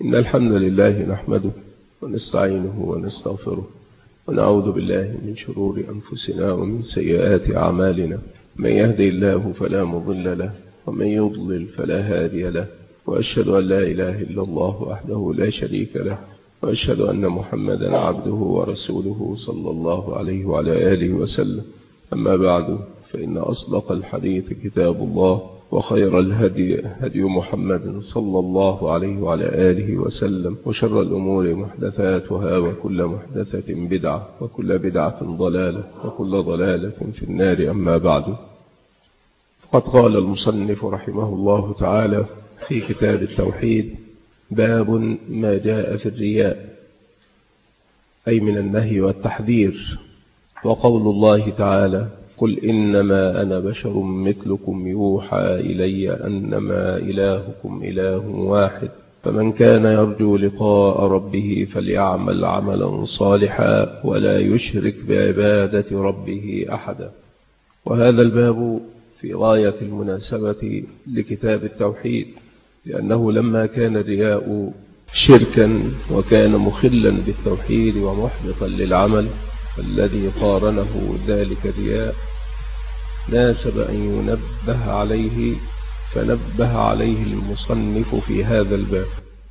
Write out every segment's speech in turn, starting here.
إن الحمد لله نحمده ونستعينه ونستغفره ونعوذ بالله من شرور أنفسنا ومن سيئات أعمالنا. من يهدي الله فلا مضل له ومن يضلل فلا هادي له، وأشهد أن لا إله إلا الله وحده لا شريك له، وأشهد أن محمدا عبده ورسوله صلى الله عليه وعلى آله وسلم. أما بعد، فإن أصدق الحديث كتاب الله، وخير الهدي هدي محمد صلى الله عليه وعلى آله وسلم، وشر الأمور محدثاتها، وكل محدثة بدعة، وكل بدعة ضلالة، وكل ضلالة في النار. أما بعد، قد قال المصنف رحمه الله تعالى في كتاب التوحيد: باب ما جاء في الرياء، أي من النهي والتحذير. وقول الله تعالى: قل إنما أنا بشر مثلكم يوحى إلي أنما إلهكم إله واحد، فمن كان يرجو لقاء ربه فليعمل عملا صالحا ولا يشرك بعبادة ربه أحدا. وهذا الباب في غاية المناسبة لكتاب التوحيد، لأنه لما كان الرياء شركا وكان مخلا بالتوحيد ومحبطا للعمل الذي قارنه ذلك الرياء، ناسب أن ينبه عليه، فنبه عليه المصنف في هذا الباب.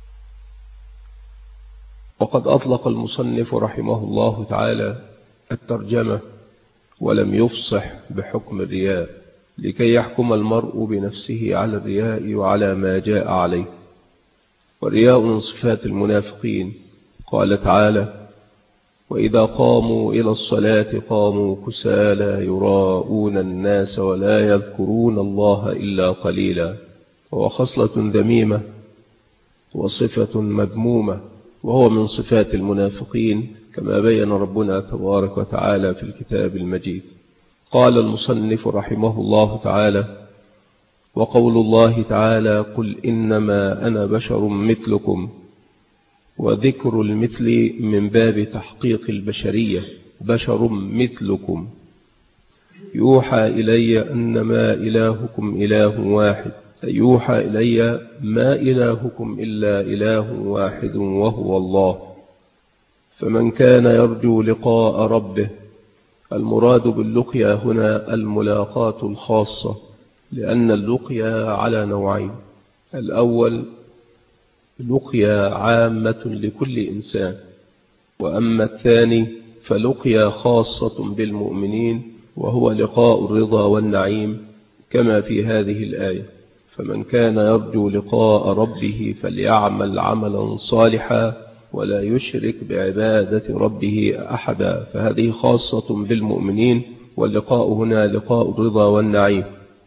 وقد أطلق المصنف رحمه الله تعالى الترجمة ولم يفصح بحكم الرياء، لكي يحكم المرء بنفسه على الرياء وعلى ما جاء عليه. والرياء من صفات المنافقين. قال تعالى: وإذا قاموا إلى الصلاة قاموا كسالى يراءون الناس ولا يذكرون الله إلا قليلا. وهو خصلة ذميمة وصفة مذمومة، وهو من صفات المنافقين كما بين ربنا تبارك وتعالى في الكتاب المجيد. قال المصنف رحمه الله تعالى: وقول الله تعالى: قل إنما أنا بشر مثلكم. وذكر المثل من باب تحقيق البشرية، بشر مثلكم يوحى إلي أنما إلهكم إله واحد، أي يوحى إلي ما إلهكم إلا إله واحد وهو الله. فمن كان يرجو لقاء ربه، المراد باللقيا هنا الملاقاة الخاصة، لأن اللقيا على نوعين: الأول لقيا عامة لكل إنسان، وأما الثاني فلقيا خاصة بالمؤمنين، وهو لقاء الرضا والنعيم كما في هذه الآية: فمن كان يرجو لقاء ربه فليعمل عملا صالحا ولا يشرك بعبادة ربه أحدا. فهذه خاصة بالمؤمنين، واللقاء هنا لقاء الرضا والنعيم.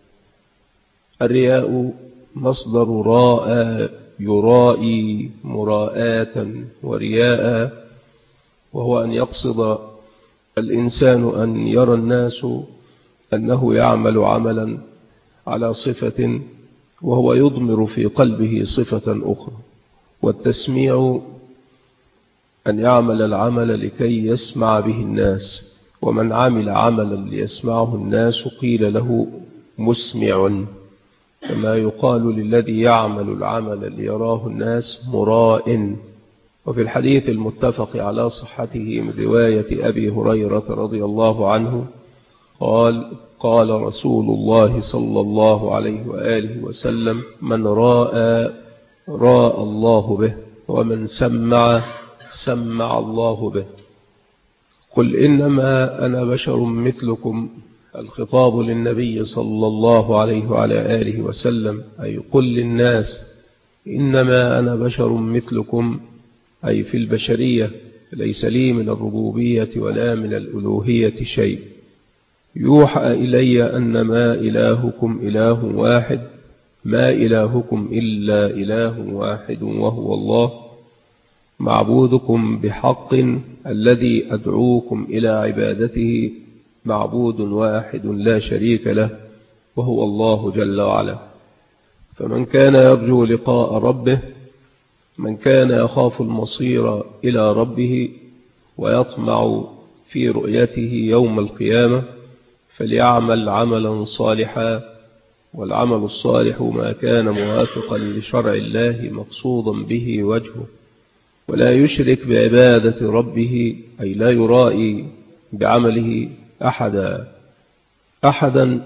الرياء مصدر راء يرائي مراءة ورياء، وهو أن يقصد الإنسان أن يرى الناس أنه يعمل عملا على صفة وهو يضمر في قلبه صفة أخرى. والتسميع أن يعمل العمل لكي يسمع به الناس، ومن عمل عملا ليسمعه الناس قيل له مسمع، كما يقال للذي يعمل العمل ليراه الناس مراء. وفي الحديث المتفق على صحته من رواية أبي هريرة رضي الله عنه قال: قال رسول الله صلى الله عليه وآله وسلم: من راء راء الله به، ومن سمع سمع الله به. قل إنما أنا بشر مثلكم، الخطاب للنبي صلى الله عليه وعلى آله وسلم، أي قل للناس إنما أنا بشر مثلكم، أي في البشرية، ليس لي من الربوبية ولا من الألوهية شيء. يوحى إلي أنما إلهكم إله واحد، ما إلهكم إلا إله واحد وهو الله، معبودكم بحق الذي أدعوكم إلى عبادته معبود واحد لا شريك له، وهو الله جل وعلا. فمن كان يرجو لقاء ربه، من كان يخاف المصير إلى ربه ويطمع في رؤيته يوم القيامة، فليعمل عملا صالحا والعمل الصالح ما كان موافقا لشرع الله مقصودا به وجهه، ولا يشرك بعبادة ربه، أي لا يرائي بعمله أحدا.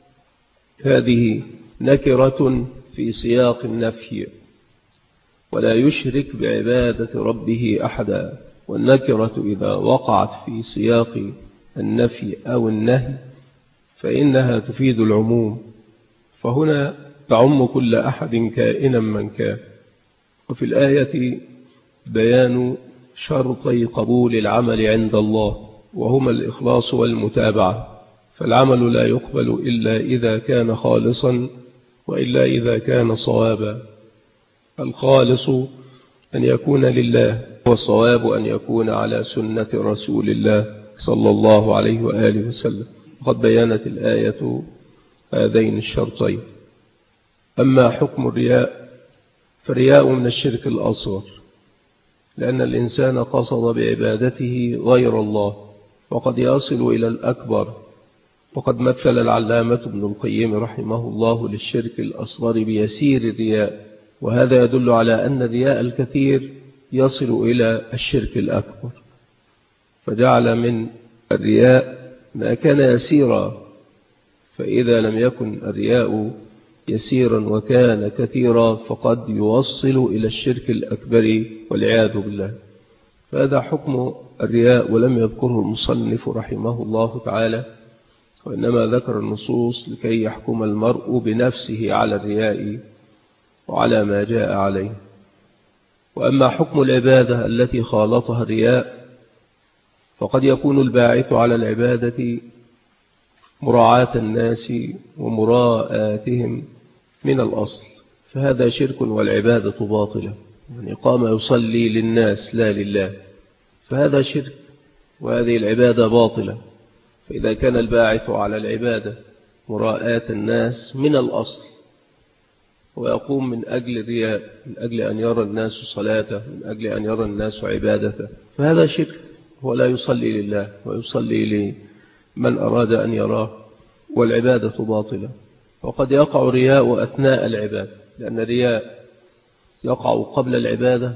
هذه نكرة في سياق النفي، ولا يشرك بعبادة ربه أحدا. والنكرة إذا وقعت في سياق النفي أو النهي فإنها تفيد العموم، فهنا تعم كل أحد كائنا من كان. وفي الآية بيان شرطي قبول العمل عند الله، وهما الإخلاص والمتابعة، فالعمل لا يقبل إلا إذا كان خالصا وإلا إذا كان صوابا. الخالص أن يكون لله، والصواب أن يكون على سنة رسول الله صلى الله عليه وآله وسلم. قد بيانت الآية هذين الشرطين. أما حكم الرياء فالرياء من الشرك الأصغر، لأن الإنسان قصد بعبادته غير الله، وقد يصل إلى الأكبر. وقد مثل العلامة ابن القيم رحمه الله للشرك الأصغر بيسير الرياء، وهذا يدل على أن الرياء الكثير يصل إلى الشرك الأكبر، فجعل من الرياء ما كان يسيرا. فإذا لم يكن الرياء يسيرا وكان كثيرا فقد يوصل إلى الشرك الأكبر والعياذ بالله. فهذا حكم الرياء، ولم يذكره المصنف رحمه الله تعالى، وإنما ذكر النصوص لكي يحكم المرء بنفسه على الرياء وعلى ما جاء عليه. وأما حكم العبادة التي خالطها الرياء فقد يكون الباعث على العبادة مراعاة الناس ومراءاتهم من الأصل، فهذا شرك والعبادة باطلة. يعني قام يصلي للناس لا لله، فهذا شرك وهذه العبادة باطلة. فإذا كان الباعث على العبادة مراءاة الناس من الأصل، ويقوم من أجل الرياء، من أجل أن يرى الناس صلاته، من أجل أن يرى الناس عبادته، فهذا شرك. هو لا يصلي لله ويصلي لمن أراد أن يراه، والعبادة باطلة. وقد يقع الرياء أثناء العبادة، لأن الرياء يقع قبل العبادة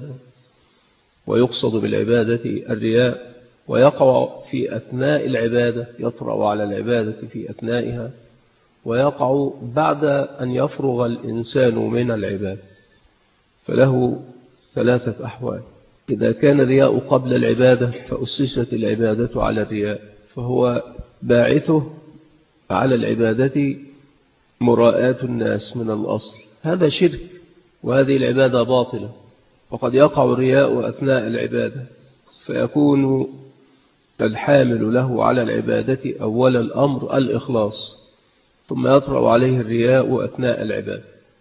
ويقصد بالعبادة الرياء، ويقع في أثناء العبادة، يطرأ على العبادة في أثنائها، ويقع بعد أن يفرغ الإنسان من العبادة. فله ثلاثة أحوال. إذا كان الرياء قبل العبادة فأسست العبادة على الرياء، فهو باعثه على العبادة مراءاة الناس من الأصل، هذا شرك وهذه العبادة باطلة. وقد يقع الرياء أثناء العبادة، فيكون الحامل له على العبادة أول الأمر الإخلاص، ثم يطرأ عليه الرياء أثناء العبادة.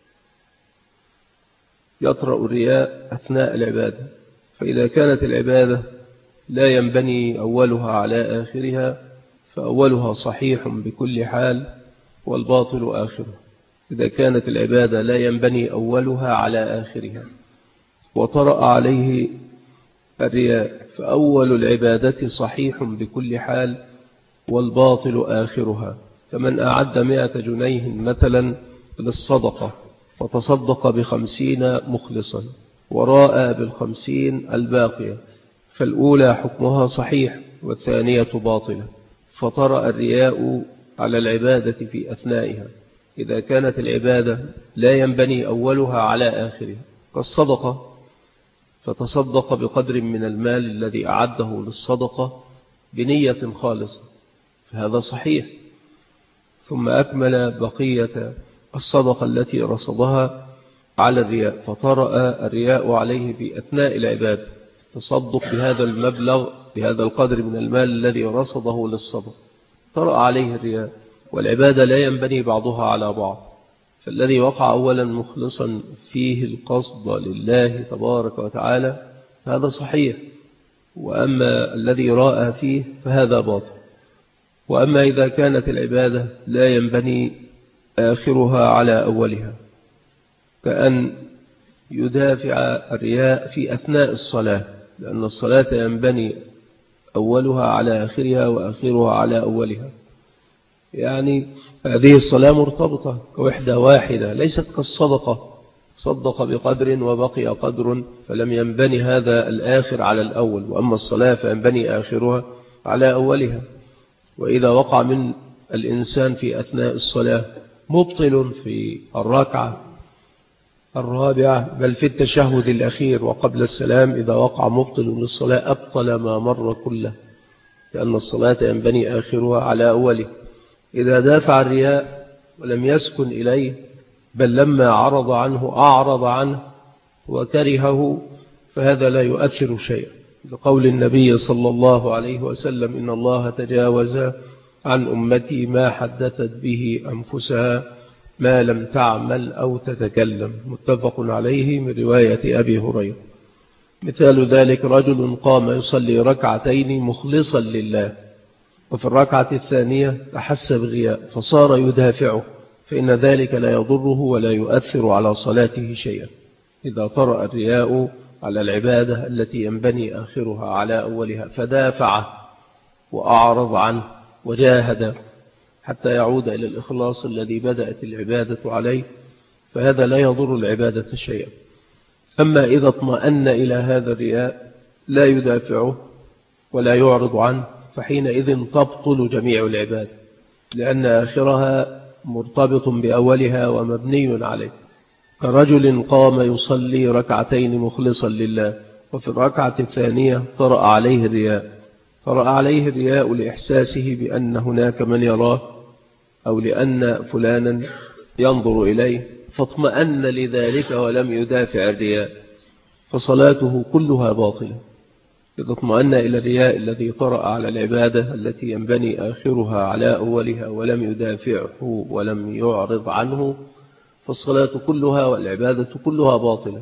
يطرأ الرياء أثناء العبادة، فإذا كانت العبادة لا ينبني أولها على آخرها فأولها صحيح بكل حال والباطل آخرها. إذا كانت العبادة لا ينبني أولها على آخرها وطرأ عليه الرياء فأول العبادة صحيح بكل حال والباطل آخرها. فمن أعد 100 جنيه مثلا للصدقة فتصدق ب50 مخلصا وراء بال50 الباقية، فالأولى حكمها صحيح والثانية باطلة، فطرأ الرياء على العبادة في أثنائها. إذا كانت العبادة لا ينبني أولها على آخرها كالصدقة، فتصدق بقدر من المال الذي أعده للصدقة بنية خالصة، فهذا صحيح، ثم أكمل بقية الصدقة التي رصدها على الرياء، فطرأ الرياء عليه في أثناء العبادة، تصدق بهذا المبلغ بهذا القدر من المال الذي رصده للصدقة، طرأ عليه الرياء، والعبادة لا ينبني بعضها على بعض. فالذي وقع أولا مخلصا فيه القصد لله تبارك وتعالى هذا صحيح، وأما الذي راء فيه فهذا باطل. وأما إذا كانت العبادة لا ينبني آخرها على أولها، كأن يدافع الرياء في أثناء الصلاة، لأن الصلاة ينبني أولها على آخرها وآخرها على أولها، يعني هذه الصلاة مرتبطة كوحدة واحدة، ليست كالصدقة، صدق بقدر وبقي قدر، فلم ينبني هذا الآخر على الأول، وأما الصلاة فينبني آخرها على أولها. وإذا وقع من الإنسان في أثناء الصلاة مبطل في الركعة الرابعة بل في التشهد الأخير وقبل السلام، إذا وقع مبطل للصلاة أبطل ما مر كله، لأن الصلاة ينبني آخرها على أوله. إذا دافع الرياء ولم يسكن إليه بل لما عرض عنه أعرض عنه وكرهه، فهذا لا يؤثر شيئا، لقول النبي صلى الله عليه وسلم: إن الله تجاوز عن أمتي ما حدثت به أنفسها ما لم تعمل أو تتكلم، متفق عليه من رواية أبي هريرة. مثال ذلك رجل قام يصلي ركعتين مخلصا لله، وفي الركعة الثانية أحس بالرياء فصار يدافعه، فإن ذلك لا يضره ولا يؤثر على صلاته شيئا، إذا طرأ الرياء على العبادة التي ينبني آخرها على أولها فدافع وأعرض عنه وجاهد حتى يعود إلى الإخلاص الذي بدأت العبادة عليه، فهذا لا يضر العبادة شيئا. أما إذا اطمأن إلى هذا الرياء لا يدافعه ولا يعرض عنه، فحينئذ تبطل جميع العبادة، لأن آخرها مرتبط بأولها ومبني عليه. كرجل قام يصلي ركعتين مخلصا لله، وفي الركعة الثانية طرأ عليه الرياء، طرأ عليه الرياء لإحساسه بأن هناك من يراه أو لأن فلانا ينظر إليه، فاطمأن لذلك ولم يدافع الرياء، فصلاته كلها باطلة. إذا اطمأن إلى الرياء الذي طرأ على العبادة التي ينبني آخرها على أولها ولم يدافعه ولم يعرض عنه، فالصلاة كلها والعبادة كلها باطلة.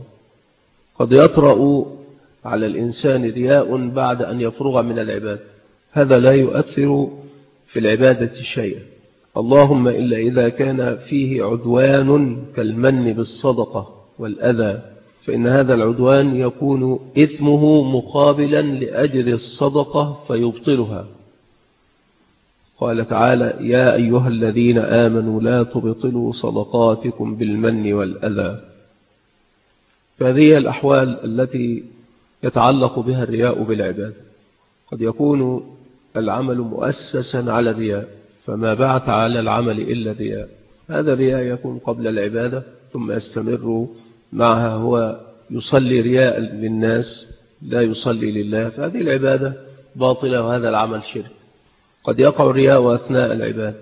قد يطرأ على الإنسان رياء بعد أن يفرغ من العبادة، هذا لا يؤثر في العبادة شيئا، اللهم إلا إذا كان فيه عدوان كالمن بالصدقة والأذى، فإن هذا العدوان يكون إثمه مقابلا لأجر الصدقة فيبطلها. قال تعالى: يا أيها الذين آمنوا لا تبطلوا صدقاتكم بالمن والأذى. فهذه الأحوال التي يتعلق بها الرياء بالعبادة. قد يكون العمل مؤسسا على الرياء، فما بعث على العمل إلا الرياء، هذا الرياء يكون قبل العبادة ثم يستمر معها، هو يصلي رياء للناس لا يصلي لله، فهذه العبادة باطلة وهذا العمل شرك. قد يقع الرياء أثناء العبادة،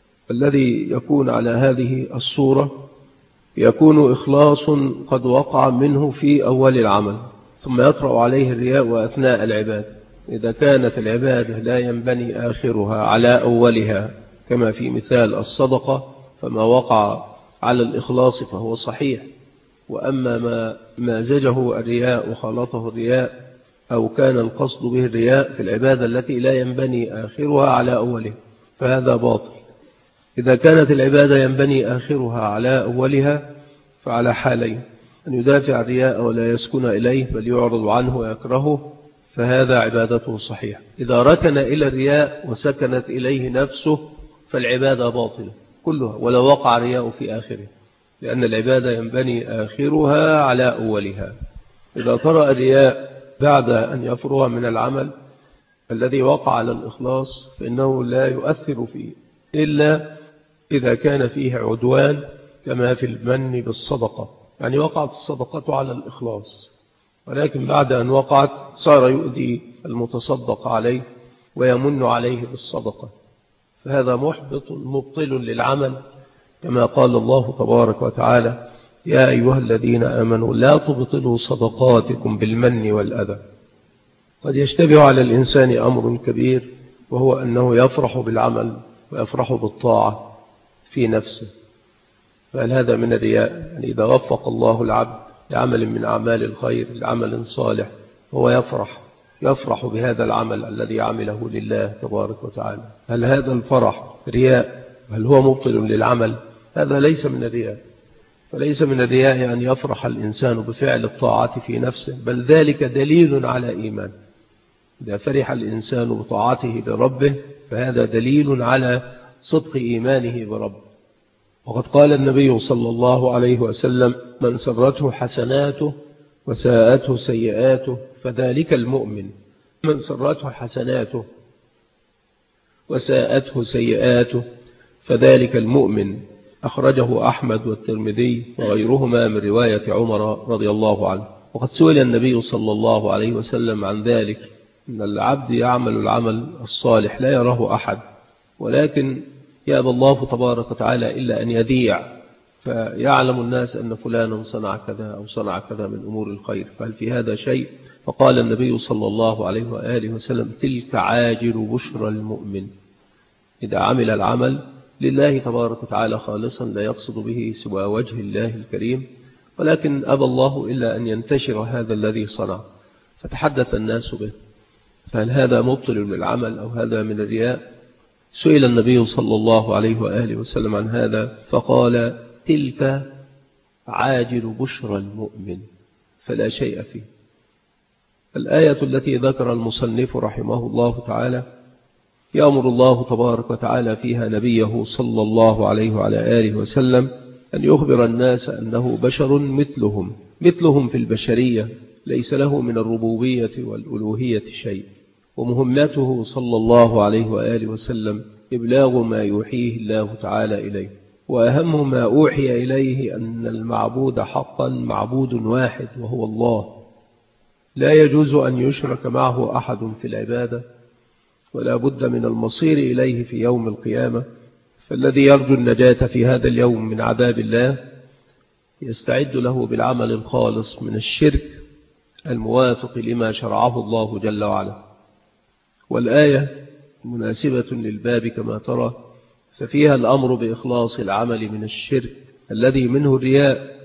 الذي يكون على هذه الصورة يكون إخلاص قد وقع منه في أول العمل، ثم يطرأ عليه الرياء أثناء العبادة. إذا كانت العبادة لا ينبني آخرها على أولها كما في مثال الصدقة، فما وقع على الإخلاص فهو صحيح، وأما ما مازجه الرياء وخلطه الرياء أو كان القصد به الرياء في العبادة التي لا ينبني آخرها على أولها فهذا باطل. إذا كانت العبادة ينبني آخرها على أولها فعلى حالين: أن يدافع الرياء ولا يسكن إليه بل يعرض عنه ويكرهه، فهذا عبادته صحيحة. إذا ركن إلى الرياء وسكنت إليه نفسه فالعبادة باطلة كلها ولو وقع رياء في آخره، لأن العبادة ينبني آخرها على أولها. إذا طرأ الرياء بعد أن يفرغ من العمل الذي وقع على الإخلاص فإنه لا يؤثر فيه إلا إذا كان فيه عدوان كما في المن بالصدقة، يعني وقعت الصدقة على الإخلاص، ولكن بعد أن وقعت صار يؤذي المتصدق عليه ويمن عليه بالصدقة، فهذا محبط مبطل للعمل، كما قال الله تبارك وتعالى: يا أيها الذين آمنوا لا تبطلوا صدقاتكم بالمن والأذى. قد يشتبه على الإنسان أمر كبير، وهو أنه يفرح بالعمل ويفرح بالطاعة في نفسه، فهل هذا من الرياء؟ يعني إذا وفق الله العبد لعمل من أعمال الخير لعمل صالح هو يفرح بهذا العمل الذي عمله لله تبارك وتعالى، هل هذا الفرح رياء؟ هل هو مبطل للعمل؟ هذا ليس من الرياء. فليس من الرياء أن يفرح الإنسان بفعل الطاعة في نفسه، بل ذلك دليل على إيمان. إذا فرح الإنسان بطاعته لربه فهذا دليل على صدق إيمانه برب. وقد قال النبي صلى الله عليه وسلم: من سرته حسناته وساءته سيئاته فذلك المؤمن. من سرته حسناته وساءته سيئاته فذلك المؤمن. أخرجه أحمد والترمذي وغيرهما من رواية عمر رضي الله عنه. وقد سئل النبي صلى الله عليه وسلم عن ذلك، إن العبد يعمل العمل الصالح لا يراه أحد، ولكن يأبى الله تبارك وتعالى إلا أن يذيع فيعلم الناس أن فلانا صنع كذا أو صنع كذا من أمور الخير، فهل في هذا شيء؟ فقال النبي صلى الله عليه وآله وسلم: تلك عاجل بشرى المؤمن. إذا عمل العمل لله تبارك وتعالى خالصا لا يقصد به سوى وجه الله الكريم، ولكن أبى الله إلا أن ينتشر هذا الذي صنع فتحدث الناس به، فهل هذا مبطل للعمل أو هذا من الرياء؟ سئل النبي صلى الله عليه وآله وسلم عن هذا فقال: تلك عاجل بشرى المؤمن فلا شيء فيه. الآية التي ذكر المصنف رحمه الله تعالى يأمر الله تبارك وتعالى فيها نبيه صلى الله عليه وعلى آله وسلم أن يخبر الناس أنه بشر مثلهم في البشرية، ليس له من الربوبية والألوهية شيء، ومهمته صلى الله عليه وآله وسلم إبلاغ ما يوحيه الله تعالى إليه. وأهم ما أوحي إليه أن المعبود حقا معبود واحد وهو الله، لا يجوز أن يشرك معه أحد في العبادة، ولا بد من المصير إليه في يوم القيامة. فالذي يرجو النجاة في هذا اليوم من عذاب الله يستعد له بالعمل الخالص من الشرك الموافق لما شرعه الله جل وعلا. والآية مناسبة للباب كما ترى، ففيها الأمر بإخلاص العمل من الشرك الذي منه الرياء،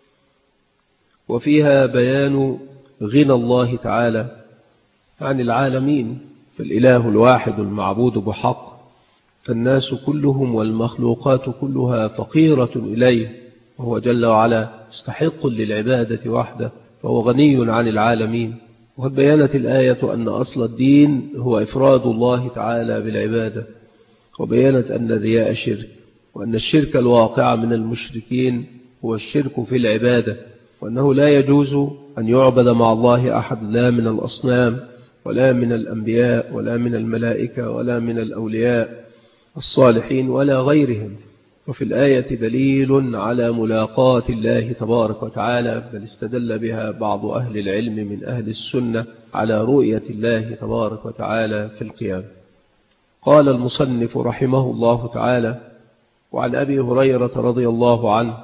وفيها بيان غنى الله تعالى عن العالمين، فالإله الواحد المعبود بحق، فالناس كلهم والمخلوقات كلها فقيرة إليه، وهو جل وعلا مستحق للعبادة وحده، فهو غني عن العالمين. وقد بيانت الآية أن أصل الدين هو إفراد الله تعالى بالعبادة، وبيانت أن الرياء شرك، وأن الشرك الواقع من المشركين هو الشرك في العبادة، وأنه لا يجوز أن يعبد مع الله أحد، لا من الأصنام ولا من الأنبياء ولا من الملائكة ولا من الأولياء الصالحين ولا غيرهم. وفي الآية دليل على ملاقاة الله تبارك وتعالى، بل استدل بها بعض أهل العلم من أهل السنة على رؤية الله تبارك وتعالى في القيامة. قال المصنف رحمه الله تعالى: وعن أبي هريرة رضي الله عنه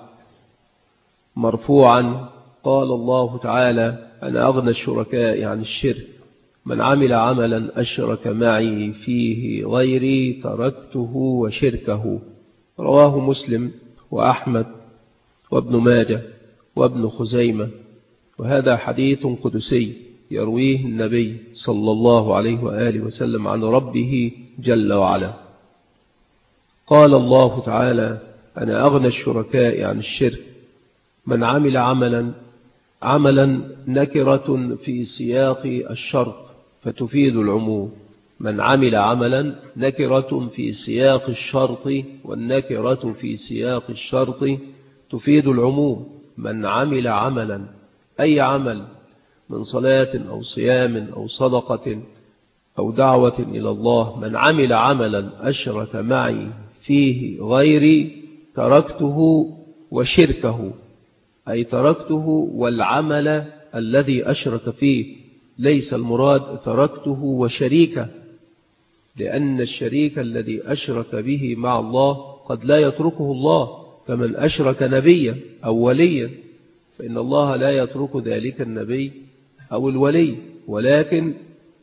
مرفوعا قال الله تعالى: أنا أغنى الشركاء عن الشرك، من عمل عملا أشرك معي فيه غيري تركته وشركه. رواه مسلم وأحمد وابن ماجه وابن خزيمة، وهذا حديث قدسي يرويه النبي صلى الله عليه وآله وسلم عن ربه جل وعلا. قال الله تعالى: أنا أغنى الشركاء عن الشرك، من عمل عملا نكرة في سياق الشرط فتفيد العموم. من عمل عملا نكرة في سياق الشرط، والنكرة في سياق الشرط تفيد العموم. من عمل عملا أي عمل من صلاة أو صيام أو صدقة أو دعوة إلى الله، من عمل عملا أشرك معي فيه غيري تركته وشركه، أي تركته والعمل الذي أشرك فيه، ليس المراد تركته وشريكه، لأن الشريك الذي أشرك به مع الله قد لا يتركه الله، كمن أشرك نبيا أو وليا، فإن الله لا يترك ذلك النبي أو الولي، ولكن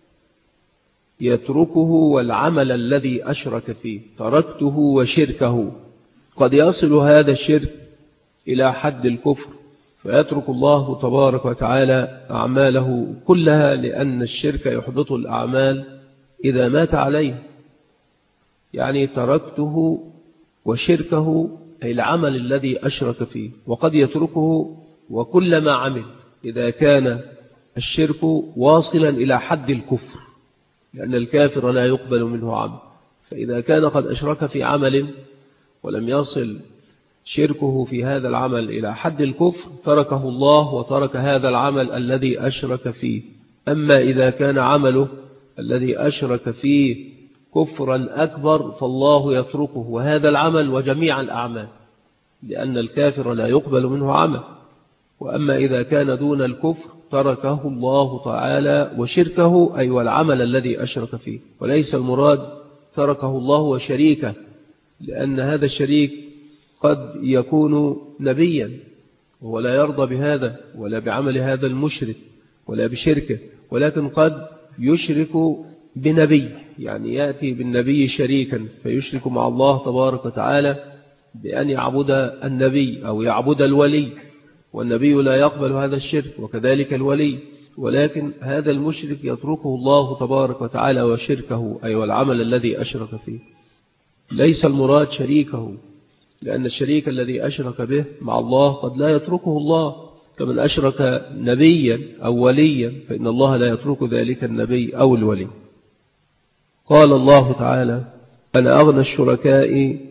يتركه والعمل الذي أشرك فيه. تركته وشركه، قد يصل هذا الشرك إلى حد الكفر، فيترك الله تبارك وتعالى أعماله كلها، لأن الشرك يحبط الأعمال إذا مات عليه. يعني تركته وشركه أي العمل الذي أشرك فيه، وقد يتركه وكلما عمل إذا كان الشرك واصلا إلى حد الكفر، لأن الكافر لا يقبل منه عمل، فإذا كان قد أشرك في عمل ولم يصل شركه في هذا العمل إلى حد الكفر تركه الله وترك هذا العمل الذي أشرك فيه. أما إذا كان عمله الذي أشرك فيه كفرا أكبر فالله يتركه وهذا العمل وجميع الأعمال، لأن الكافر لا يقبل منه عمل. وأما إذا كان دون الكفر تركه الله تعالى وشركه، أي والعمل الذي أشرك فيه. وليس المراد تركه الله وشريكه، لأن هذا الشريك قد يكون نبيا وهو لا يرضى بهذا ولا بعمل هذا المشرك ولا بشركه، ولكن قد يشرك بنبي، يعني يأتي بالنبي شريكا فيشرك مع الله تبارك وتعالى بأن يعبد النبي أو يعبد الولي، والنبي لا يقبل هذا الشرك وكذلك الولي. ولكن هذا المشرك يتركه الله تبارك وتعالى وشركه، أي والعمل الذي أشرك فيه. ليس المراد شريكه، لأن الشريك الذي أشرك به مع الله قد لا يتركه الله، كمن أشرك نبيا أو وليا فإن الله لا يترك ذلك النبي أو الولي. قال الله تعالى: أنا أغنى الشركاء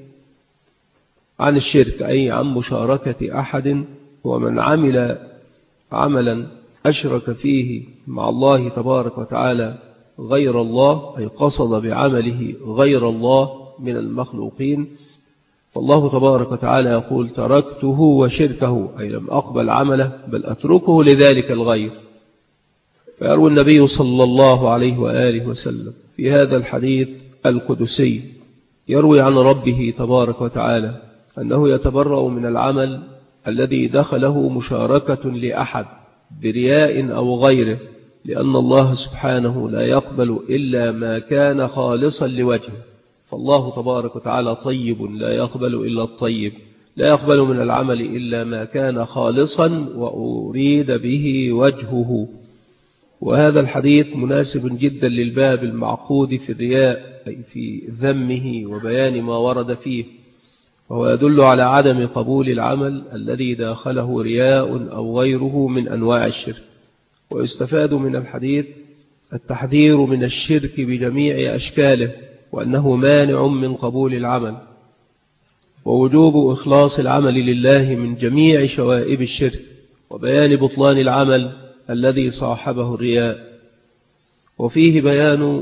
عن الشرك، أي عن مشاركة أحد. ومن عمل عملا أشرك فيه مع الله تبارك وتعالى غير الله، أي قصد بعمله غير الله من المخلوقين، فالله تبارك وتعالى يقول: تركته وشركه، أي لم أقبل عمله بل أتركه لذلك الغير. فيروي النبي صلى الله عليه وآله وسلم في هذا الحديث القدسي، يروي عن ربه تبارك وتعالى أنه يتبرأ من العمل الذي دخله مشاركة لأحد برياء أو غيره، لأن الله سبحانه لا يقبل إلا ما كان خالصا لوجهه. فالله تبارك وتعالى طيب لا يقبل إلا الطيب، لا يقبل من العمل إلا ما كان خالصا وأريد به وجهه. وهذا الحديث مناسب جدا للباب المعقود في الرياء، أي في ذمه وبيان ما ورد فيه، وهو يدل على عدم قبول العمل الذي داخله رياء أو غيره من أنواع الشرك. ويستفاد من الحديث التحذير من الشرك بجميع أشكاله، وأنه مانع من قبول العمل، ووجوب إخلاص العمل لله من جميع شوائب الشرك، وبيان بطلان العمل الذي صاحبه الرياء. وفيه بيان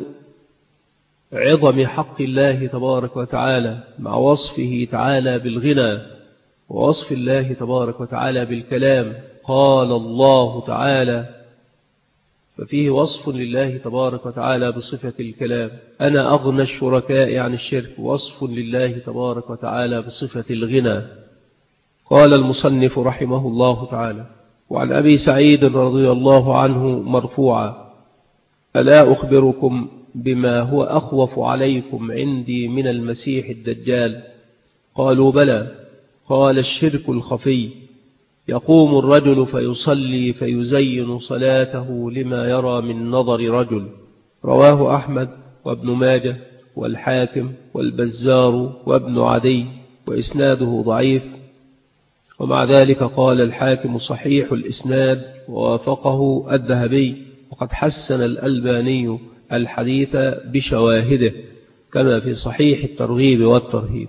عظم حق الله تبارك وتعالى مع وصفه تعالى بالغنى، ووصف الله تبارك وتعالى بالكلام. قال الله تعالى، ففيه وصف لله تبارك وتعالى بصفة الكلام. أنا أغنى الشركاء عن الشرك، وصف لله تبارك وتعالى بصفة الغنى. قال المصنف رحمه الله تعالى: وعن أبي سعيد رضي الله عنه مرفوعا: ألا أخبركم بما هو أخوف عليكم عندي من المسيح الدجال؟ قالوا: بلى. قال: الشرك الخفي، يقوم الرجل فيصلي فيزين صلاته لما يرى من نظر رجل. رواه أحمد وابن ماجه والحاكم والبزار وابن عدي، وإسناده ضعيف. ومع ذلك قال الحاكم صحيح الإسناد، ووافقه الذهبي، وقد حسن الألباني الحديث بشواهده، كما في صحيح الترغيب والترهيب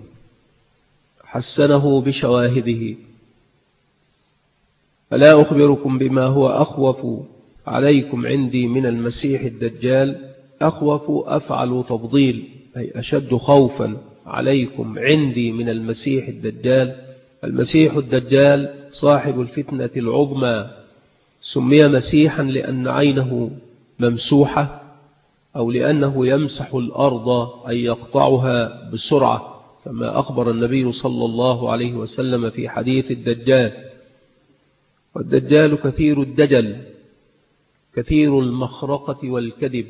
حسنه بشواهده. ألا أخبركم بما هو أخوف عليكم عندي من المسيح الدجال؟ أخوف أفعل تفضيل، أي أشد خوفا عليكم عندي من المسيح الدجال. المسيح الدجال صاحب الفتنة العظمى، سمي مسيحا لأن عينه ممسوحة، أو لأنه يمسح الأرض أي يقطعها بسرعة، كما أخبر النبي صلى الله عليه وسلم في حديث الدجال. والدجال كثير الدجل، كثير المخرقة والكذب.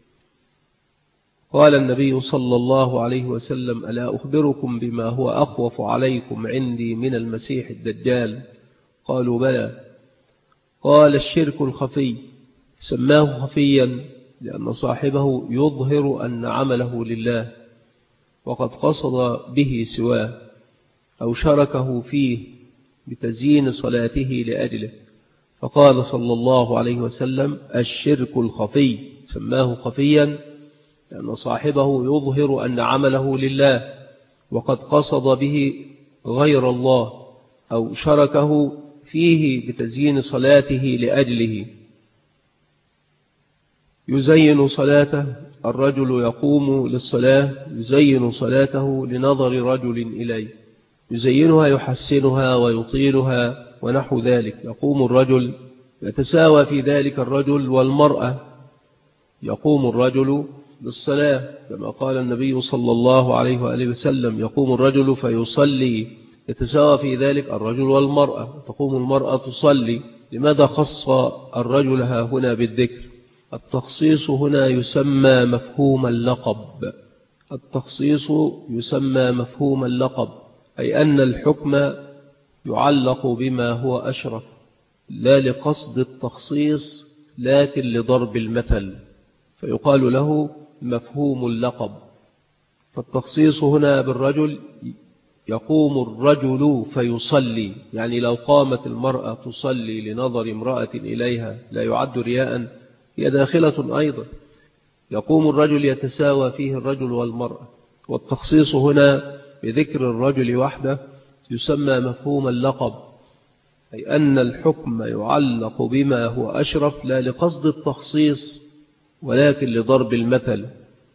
قال النبي صلى الله عليه وسلم: ألا أخبركم بما هو أخوف عليكم عندي من المسيح الدجال؟ قالوا: بلى. قال: الشرك الخفي. سماه خفيا لأن صاحبه يظهر أن عمله لله، وقد قصد به سواه أو شركه فيه بتزيين صلاته لأجله. فقال صلى الله عليه وسلم: الشرك الخفي. سماه خفيا لأن صاحبه يظهر أن عمله لله وقد قصد به غير الله أو شركه فيه بتزيين صلاته لأجله. يزين صلاته، الرجل يقوم للصلاة يزين صلاته لنظر رجل إليه، يزينها يحسنها ويطيلها ونحو ذلك. يقوم الرجل يتساوى في ذلك الرجل والمرأة، يقوم الرجل بالصلاة كما قال النبي صلى الله عليه وآله وسلم: يقوم الرجل فيصلي، يتساوى في ذلك الرجل والمرأة. تقوم المرأة تصلي. لماذا خص الرجل هنا بالذكر؟ التخصيص هنا يسمى مفهوم اللقب. التخصيص يسمى مفهوم اللقب، أي أن الحكم يعلق بما هو أشرف، لا لقصد التخصيص لكن لضرب المثل، فيقال له مفهوم اللقب. فالتخصيص هنا بالرجل: يقوم الرجل فيصلي، يعني لو قامت المرأة تصلي لنظر امرأة إليها لا يعد رياء، هي داخلة أيضا. يقوم الرجل يتساوى فيه الرجل والمرأة. والتخصيص هنا بذكر الرجل وحده يسمى مفهوم اللقب، أي أن الحكم يعلق بما هو أشرف لا لقصد التخصيص ولكن لضرب المثل.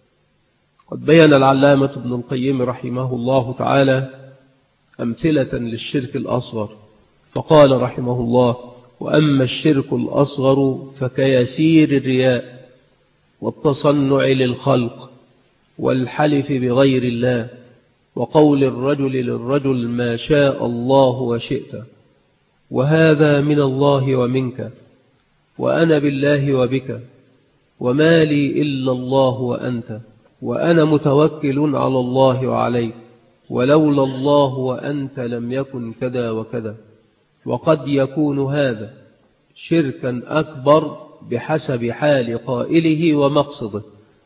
قد بين العلامة ابن القيم رحمه الله تعالى أمثلة للشرك الأصغر، فقال رحمه الله: وأما الشرك الأصغر فكيسير الرياء والتصنع للخلق والحلف بغير الله وقول الرجل للرجل ما شاء الله وشئت، وهذا من الله ومنك، وأنا بالله وبك، وما لي إلا الله وأنت، وأنا متوكل على الله وعليك، ولولا الله وأنت لم يكن كذا وكذا. وقد يكون هذا شركا أكبر بحسب حال قائله ومقصده.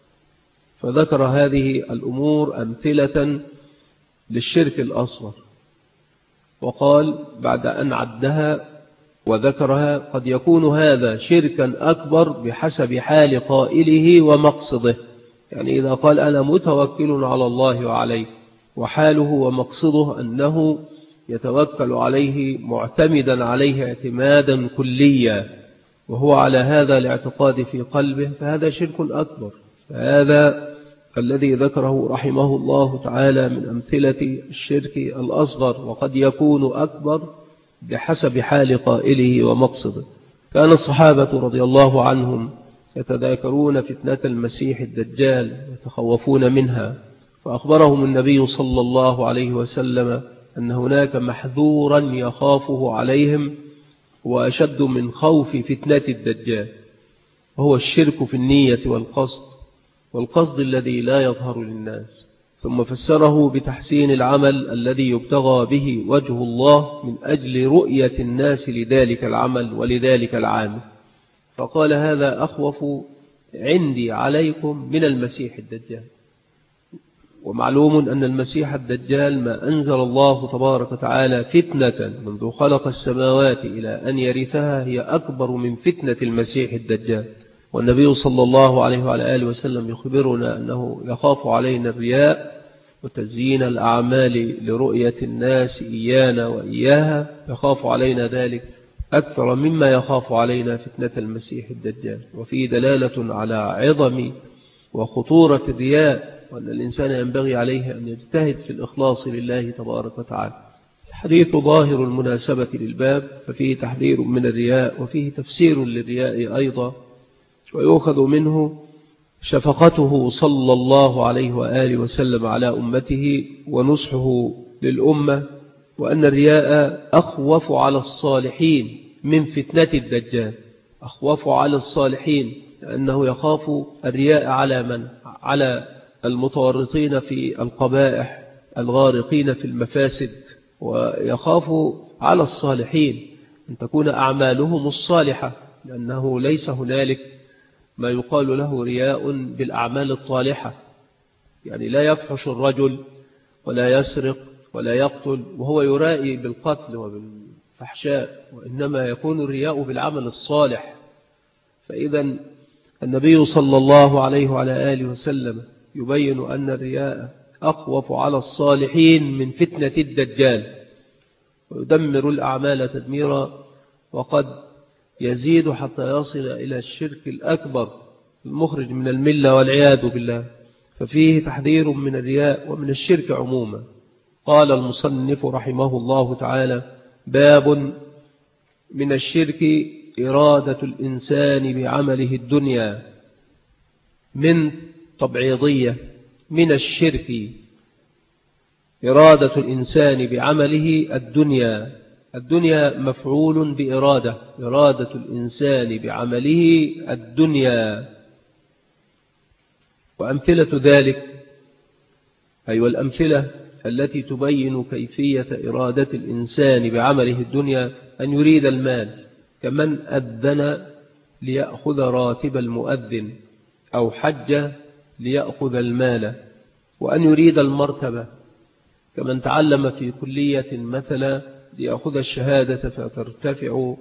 فذكر هذه الأمور أمثلة للشرك الأصغر، وقال بعد أن عدها وذكرها: قد يكون هذا شركا أكبر بحسب حال قائله ومقصده، يعني إذا قال أنا متوكل على الله وعليه وحاله ومقصده أنه يتوكل عليه معتمدا عليه اعتمادا كليا، وهو على هذا الاعتقاد في قلبه، فهذا شرك أكبر. فهذا الذي ذكره رحمه الله تعالى من أمثلة الشرك الأصغر، وقد يكون أكبر بحسب حال قائله ومقصده. كان الصحابة رضي الله عنهم يتذاكرون فتنة المسيح الدجال يتخوفون منها، فأخبرهم النبي صلى الله عليه وسلم أن هناك محذورا يخافه عليهم وأشد من خوف فتنة الدجال، وهو الشرك في النية والقصد الذي لا يظهر للناس. ثم فسره بتحسين العمل الذي يبتغى به وجه الله من أجل رؤية الناس لذلك العمل ولذلك العامل، فقال: هذا أخوف عندي عليكم من المسيح الدجال. ومعلوم أن المسيح الدجال ما أنزل الله تبارك وتعالى فتنة منذ خلق السماوات إلى أن يرثها هي أكبر من فتنة المسيح الدجال. والنبي صلى الله عليه وعلى آله وسلم يخبرنا أنه يخاف علينا الرياء وتزيين الأعمال لرؤية الناس إيانا وإياها، يخاف علينا ذلك أكثر مما يخاف علينا فتنة المسيح الدجال. وفي دلالة على عظم وخطورة الرياء، وأن الإنسان ينبغي عليه أن يجتهد في الإخلاص لله تبارك وتعالى. الحديث ظاهر المناسبة للباب، ففيه تحذير من الرياء وفيه تفسير للرياء أيضا، ويؤخذ منه شفقته صلى الله عليه وآله وسلم على أمته ونصحه للأمة، وأن الرياء أخوف على الصالحين من فتنة الدجال، أخوف على الصالحين، لأنه يخاف الرياء على من؟ على المتورطين في القبائح الغارقين في المفاسد، ويخاف على الصالحين أن تكون أعمالهم الصالحة، لأنه ليس هنالك ما يقال له رياء بالأعمال الطالحة، يعني لا يفحش الرجل ولا يسرق ولا يقتل وهو يرائي بالقتل وبالفحشاء، وإنما يكون الرياء بالعمل الصالح. فإذا النبي صلى الله عليه وعلى آله وسلم يبين أن الرياء أخوف على الصالحين من فتنة الدجال، ويدمر الأعمال تدميرا، وقد يزيد حتى يصل إلى الشرك الأكبر المخرج من الملة والعياذ بالله. ففيه تحذير من الرياء ومن الشرك عموما. قال المصنف رحمه الله تعالى: باب من الشرك إرادة الإنسان بعمله الدنيا. من تبعيضية من الشرك إرادة الإنسان بعمله الدنيا. الدنيا مفعول بإرادة، إرادة الإنسان بعمله الدنيا. وأمثلة ذلك أي والأمثلة التي تبين كيفية إرادة الإنسان بعمله الدنيا: أن يريد المال كمن أذن ليأخذ راتب المؤذن، أو حج ليأخذ المال. وأن يريد المرتبة كمن تعلم في كلية مثلا ليأخذ الشهادة فترتفع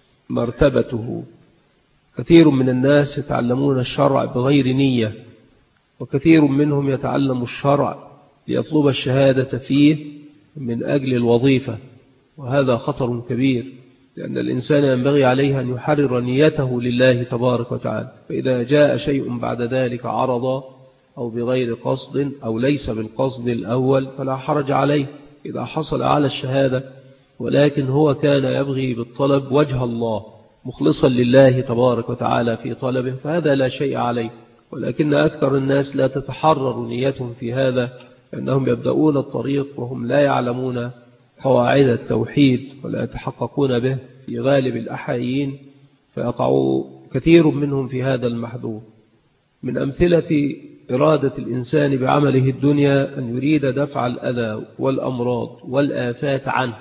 مرتبته. كثير من الناس يتعلمون الشرع بغير نية، وكثير منهم يتعلم الشرع ليطلب الشهادة فيه من أجل الوظيفة، وهذا خطر كبير، لأن الإنسان ينبغي عليه أن يحرر نيته لله تبارك وتعالى. فإذا جاء شيء بعد ذلك عرض أو بغير قصد أو ليس بالقصد الأول فلا حرج عليه إذا حصل على الشهادة، ولكن هو كان يبغي بالطلب وجه الله مخلصا لله تبارك وتعالى في طلبه، فهذا لا شيء عليه. ولكن أكثر الناس لا تتحرر نيتهم في هذا، لأنهم يبدأون الطريق وهم لا يعلمون قواعد التوحيد ولا يتحققون به في غالب الأحيان، فيقع كثير منهم في هذا المحذور. من أمثلة إرادة الإنسان بعمله الدنيا أن يريد دفع الأذى والأمراض والآفات عنه،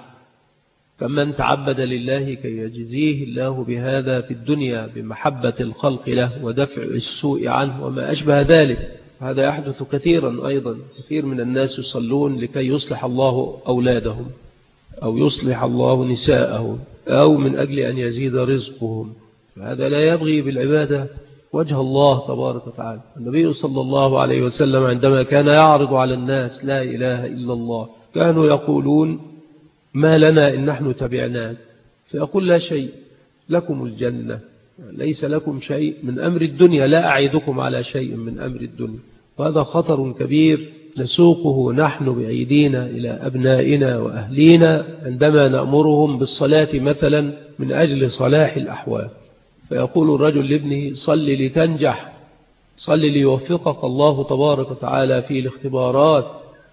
فمن تعبد لله كي يجزيه الله بهذا في الدنيا بمحبة الخلق له ودفع السوء عنه وما أشبه ذلك. هذا يحدث كثيرا أيضا. كثير من الناس يصلون لكي يصلح الله أولادهم أو يصلح الله نساءهم أو من أجل أن يزيد رزقهم، فهذا لا يبغي بالعبادة وجه الله تبارك وتعالى. النبي صلى الله عليه وسلم عندما كان يعرض على الناس لا إله إلا الله كانوا يقولون: ما لنا إن نحن تبعناك؟ فيقول: لا شيء، لكم الجنة، ليس لكم شيء من أمر الدنيا، لا أعيدكم على شيء من أمر الدنيا. وهذا خطر كبير نسوقه نحن بأيدينا إلى أبنائنا وأهلينا عندما نأمرهم بالصلاة مثلا من أجل صلاح الأحوال، فيقول الرجل لابنه: صل لتنجح، صل ليوفقك الله تبارك وتعالى في الاختبارات،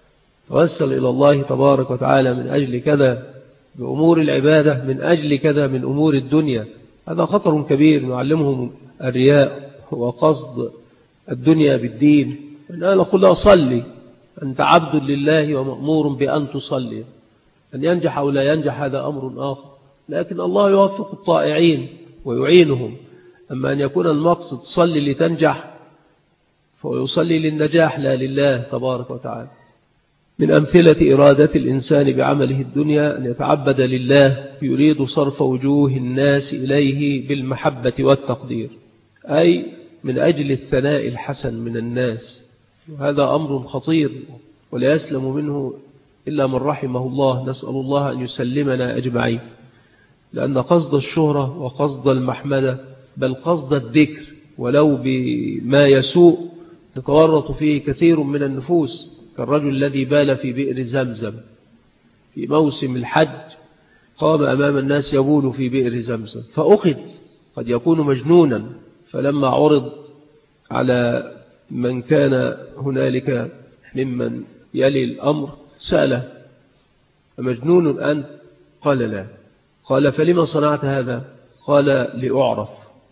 توسل إلى الله تبارك وتعالى من أجل كذا بأمور العبادة، من أجل كذا من أمور الدنيا. هذا خطر كبير. نعلمهم الرياء وقصد الدنيا بالدين. أنا نقول: أصلي، أنت عبد لله ومأمور بأن تصلي. أن ينجح أو لا ينجح هذا أمر آخر، لكن الله يوفق الطائعين ويعينهم. أما أن يكون المقصد صلي لتنجح، فهو يصلي للنجاح لا لله تبارك وتعالى. من أمثلة إرادة الإنسان بعمله الدنيا أن يتعبد لله يريد صرف وجوه الناس إليه بالمحبة والتقدير، أي من أجل الثناء الحسن من الناس. وهذا أمر خطير ولا يسلم منه إلا من رحمه الله. نسأل الله أن يسلمنا أجمعين، لأن قصد الشهرة وقصد المحمدة بل قصد الذكر ولو بما يسوء تتورط فيه كثير من النفوس، كالرجل الذي بال في بئر زمزم في موسم الحج، قام أمام الناس يبول في بئر زمزم فأخذ، قد يكون مجنونا. فلما عرض على من كان هنالك ممن يلي الأمر سأله: مجنون أنت؟ قال: لا. قال: فلما صنعت هذا؟ قال: لأعرف،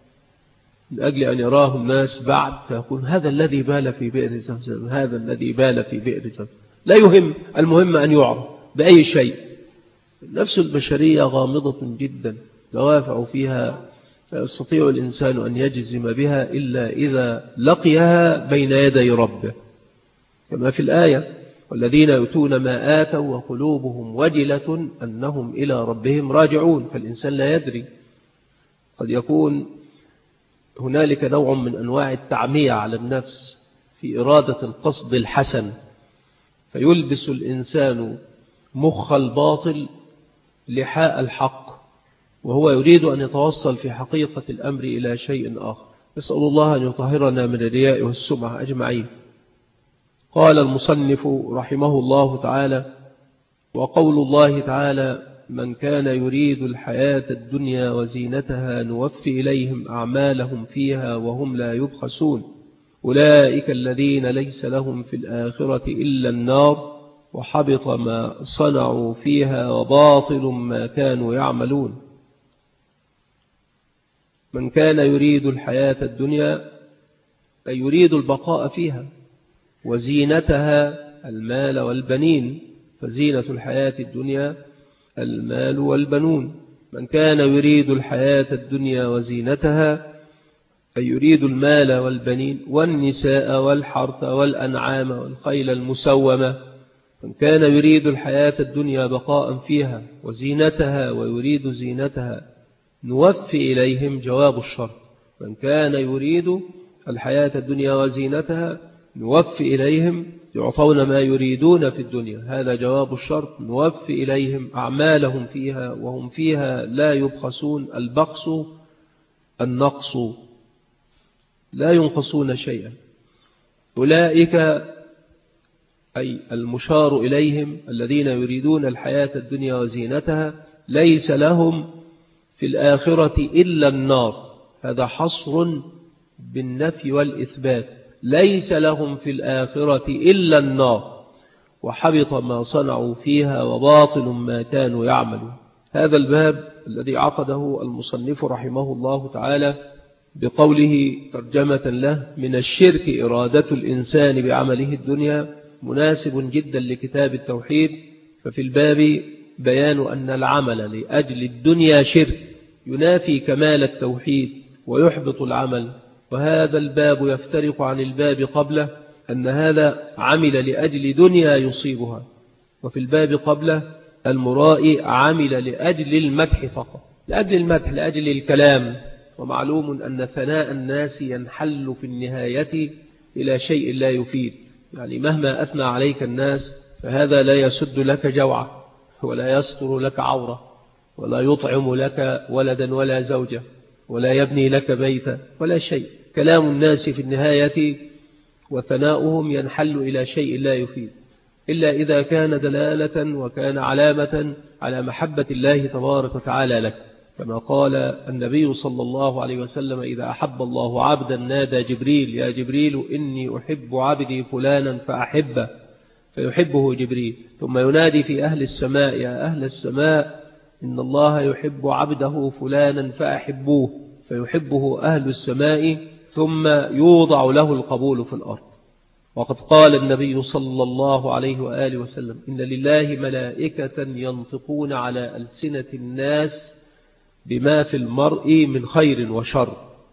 من أجل أن يراه الناس بعد فيقول: هذا الذي بال في بئر زمزم، هذا الذي بال في بئر زمزم. لا يهم، المهم أن يعرف بأي شيء. النفس البشرية غامضة جدا، دوافع فيها لا يستطيع الإنسان أن يجزم بها إلا إذا لقيها بين يدي ربه، كما في الآية: والذين يؤتون ما آتوا وقلوبهم وجلة أنهم إلى ربهم راجعون. فالإنسان لا يدري، قد يكون هنالك نوع من أنواع التعمية على النفس في إرادة القصد الحسن، فيلبس الإنسان مخ الباطل لحاء الحق، وهو يريد أن يتوصل في حقيقة الأمر إلى شيء آخر. نسأل الله أن يطهرنا من الرياء والسمعة أجمعين. قال المصنف رحمه الله تعالى: وقول الله تعالى: من كان يريد الحياة الدنيا وزينتها نوفي إليهم أعمالهم فيها وهم لا يبخسون أولئك الذين ليس لهم في الآخرة إلا النار وحبط ما صنعوا فيها وباطل ما كانوا يعملون. من كان يريد الحياة الدنيا أي يريد البقاء فيها، وزينتها المال والبنين، فزينة الحياة الدنيا المال والبنون. من كان يريد الحياة الدنيا وزينتها أي يريد المال والبنين والنساء والحرث والأنعام والخيل المسومة. من كان يريد الحياة الدنيا بقاء فيها وزينتها ويريد زينتها نوفي إليهم جواب الشرط. من كان يريد الحياة الدنيا وزينتها نوفي إليهم، يعطون ما يريدون في الدنيا، هذا جواب الشرط. نوفي إليهم أعمالهم فيها وهم فيها لا يبخسون. البخس النقص، لا ينقصون شيئا. أولئك أي المشار إليهم الذين يريدون الحياة الدنيا وزينتها ليس لهم في الآخرة إلا النار. هذا حصر بالنفي والإثبات، ليس لهم في الآخرة إلا النار وحبط ما صنعوا فيها وباطل ما كانوا يعملون. هذا الباب الذي عقده المصنف رحمه الله تعالى بقوله ترجمة له: من الشرك إرادة الإنسان بعمله الدنيا، مناسب جدا لكتاب التوحيد. ففي الباب بيان أن العمل لأجل الدنيا شرك ينافي كمال التوحيد ويحبط العمل. وهذا الباب يفترق عن الباب قبله، أن هذا عمل لأجل دنيا يصيبها، وفي الباب قبله المرائي عمل لأجل المدح فقط، لأجل المدح، لأجل الكلام. ومعلوم أن ثناء الناس ينحل في النهاية إلى شيء لا يفيد. يعني مهما أثنى عليك الناس فهذا لا يسد لك جوعة، ولا يستر لك عورة، ولا يطعم لك ولدا ولا زوجة، ولا يبني لك بيتا ولا شيء. كلام الناس في النهاية وثناؤهم ينحل إلى شيء لا يفيد، إلا إذا كان دلالة وكان علامة على محبة الله تبارك وتعالى لك، كما قال النبي صلى الله عليه وسلم: إذا أحب الله عبدا نادى جبريل: يا جبريل إني أحب عبدي فلانا فأحبه، فيحبه جبريل. ثم ينادي في أهل السماء: يا أهل السماء إن الله يحب عبده فلانا فأحبوه، فيحبه أهل السماء، ثم يوضع له القبول في الأرض. وقد قال النبي صلى الله عليه وآله وسلم: إن لله ملائكة ينطقون على ألسنة الناس بما في المرء من خير وشر.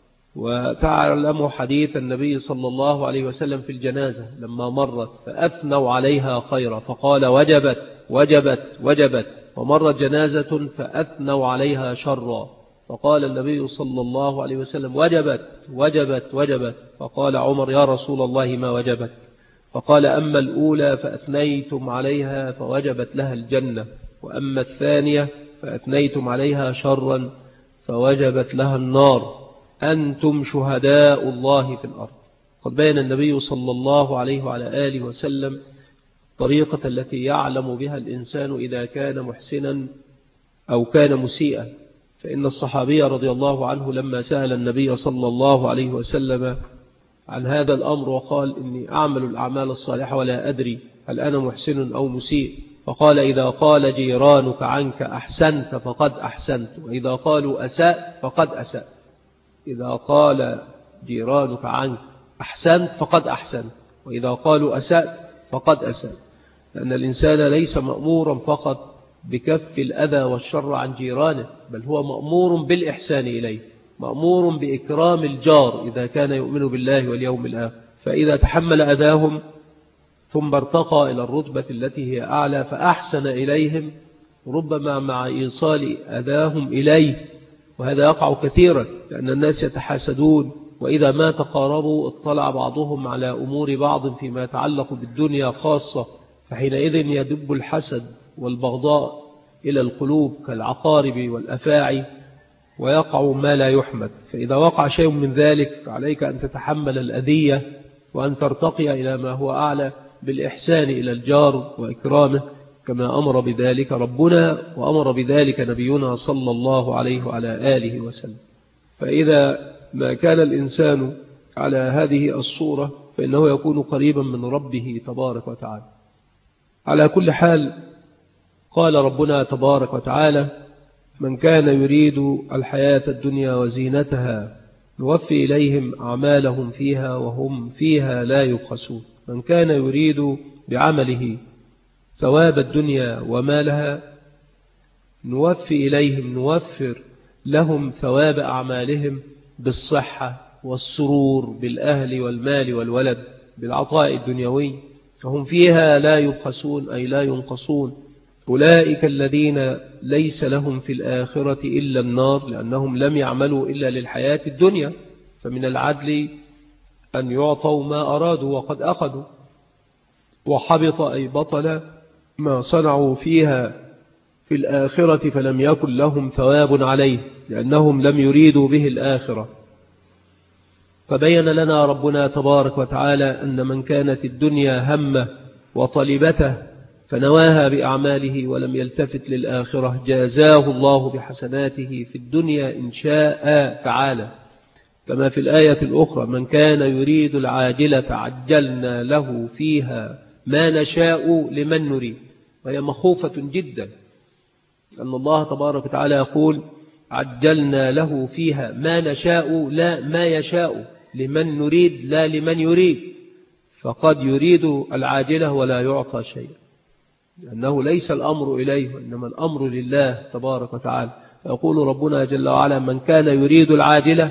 وتعلم حديث النبي صلى الله عليه وسلم في الجنازة لما مرت فأثنوا عليها خيرا فقال: وجبت وجبت وجبت. ومرت جنازة فأثنوا عليها شرا فقال النبي صلى الله عليه وسلم: وجبت وجبت وجبت. فقال عمر: يا رسول الله ما وجبت؟ فقال: أما الأولى فأثنيتم عليها فوجبت لها الجنة، وأما الثانية فأثنيتم عليها شرا فوجبت لها النار. أنتم شهداء الله في الأرض. قد بين النبي صلى الله عليه وعلى آله وسلم الطريقة التي يعلم بها الإنسان إذا كان محسنا أو كان مسيئا. فإن الصحابي رضي الله عنه لما سأل النبي صلى الله عليه وسلم عن هذا الأمر وقال: إني أعمل الأعمال الصالحة ولا أدري هل أنا محسن أو مسيء، فقال: إذا قال جيرانك عنك أحسنت فقد أحسنت، وإذا قالوا أسأت فقد أسأت. إذا قال جيرانك عنك أحسنت فقد أحسنت، وإذا قالوا أسأت فقد أسأت. لأن الإنسان ليس مأمورا فقط بكف الأذى والشر عن جيرانه، بل هو مأمور بالإحسان إليه، مأمور بإكرام الجار إذا كان يؤمن بالله واليوم الآخر. فإذا تحمل أذاهم ثم ارتقى إلى الرتبة التي هي أعلى فأحسن إليهم، ربما مع إيصال أذاهم إليه وهذا يقع كثيرا لأن الناس يتحاسدون، وإذا ما تقاربوا اطلع بعضهم على أمور بعض فيما يتعلق بالدنيا خاصة، فحينئذ يدب الحسد والبغضاء إلى القلوب كالعقارب والأفاعي، ويقع ما لا يحمد. فإذا وقع شيء من ذلك عليك أن تتحمل الأذية وأن ترتقي إلى ما هو أعلى بالإحسان إلى الجار وإكرامه كما أمر بذلك ربنا وأمر بذلك نبينا صلى الله عليه وعلى آله وسلم. فإذا ما كان الإنسان على هذه الصورة فإنه يكون قريبا من ربه تبارك وتعالى. على كل حال قال ربنا تبارك وتعالى: من كان يريد الحياة الدنيا وزينتها نوفي إليهم أعمالهم فيها وهم فيها لا يبخسون. من كان يريد بعمله ثواب الدنيا وما لها نوفي إليهم، نوفر لهم ثواب أعمالهم بالصحة والسرور بالأهل والمال والولد بالعطاء الدنيوي، وهم فيها لا يبخسون أي لا ينقصون. أولئك الذين ليس لهم في الآخرة إلا النار، لأنهم لم يعملوا إلا للحياة الدنيا، فمن العدل أن يعطوا ما أرادوا وقد أخذوا، وحبط أي بطل ما صنعوا فيها في الآخرة فلم يكن لهم ثواب عليه لأنهم لم يريدوا به الآخرة. فبين لنا ربنا تبارك وتعالى أن من كانت الدنيا همه وطلبته فنواها بأعماله ولم يلتفت للآخرة جازاه الله بحسناته في الدنيا إن شاء تعالى، كما في الآية الأخرى: من كان يريد العاجلة عجلنا له فيها ما نشاء لمن نريد. وهي مخوفة جدا أن الله تبارك وتعالى يقول: عجلنا له فيها ما نشاء، لا ما يشاء، لمن نريد لا لمن يريد، فقد يريد العاجلة ولا يعطى شيء، لأنه ليس الأمر إليه وإنما الأمر لله تبارك وتعالى. يقول ربنا جل وعلا: من كان يريد العاجلة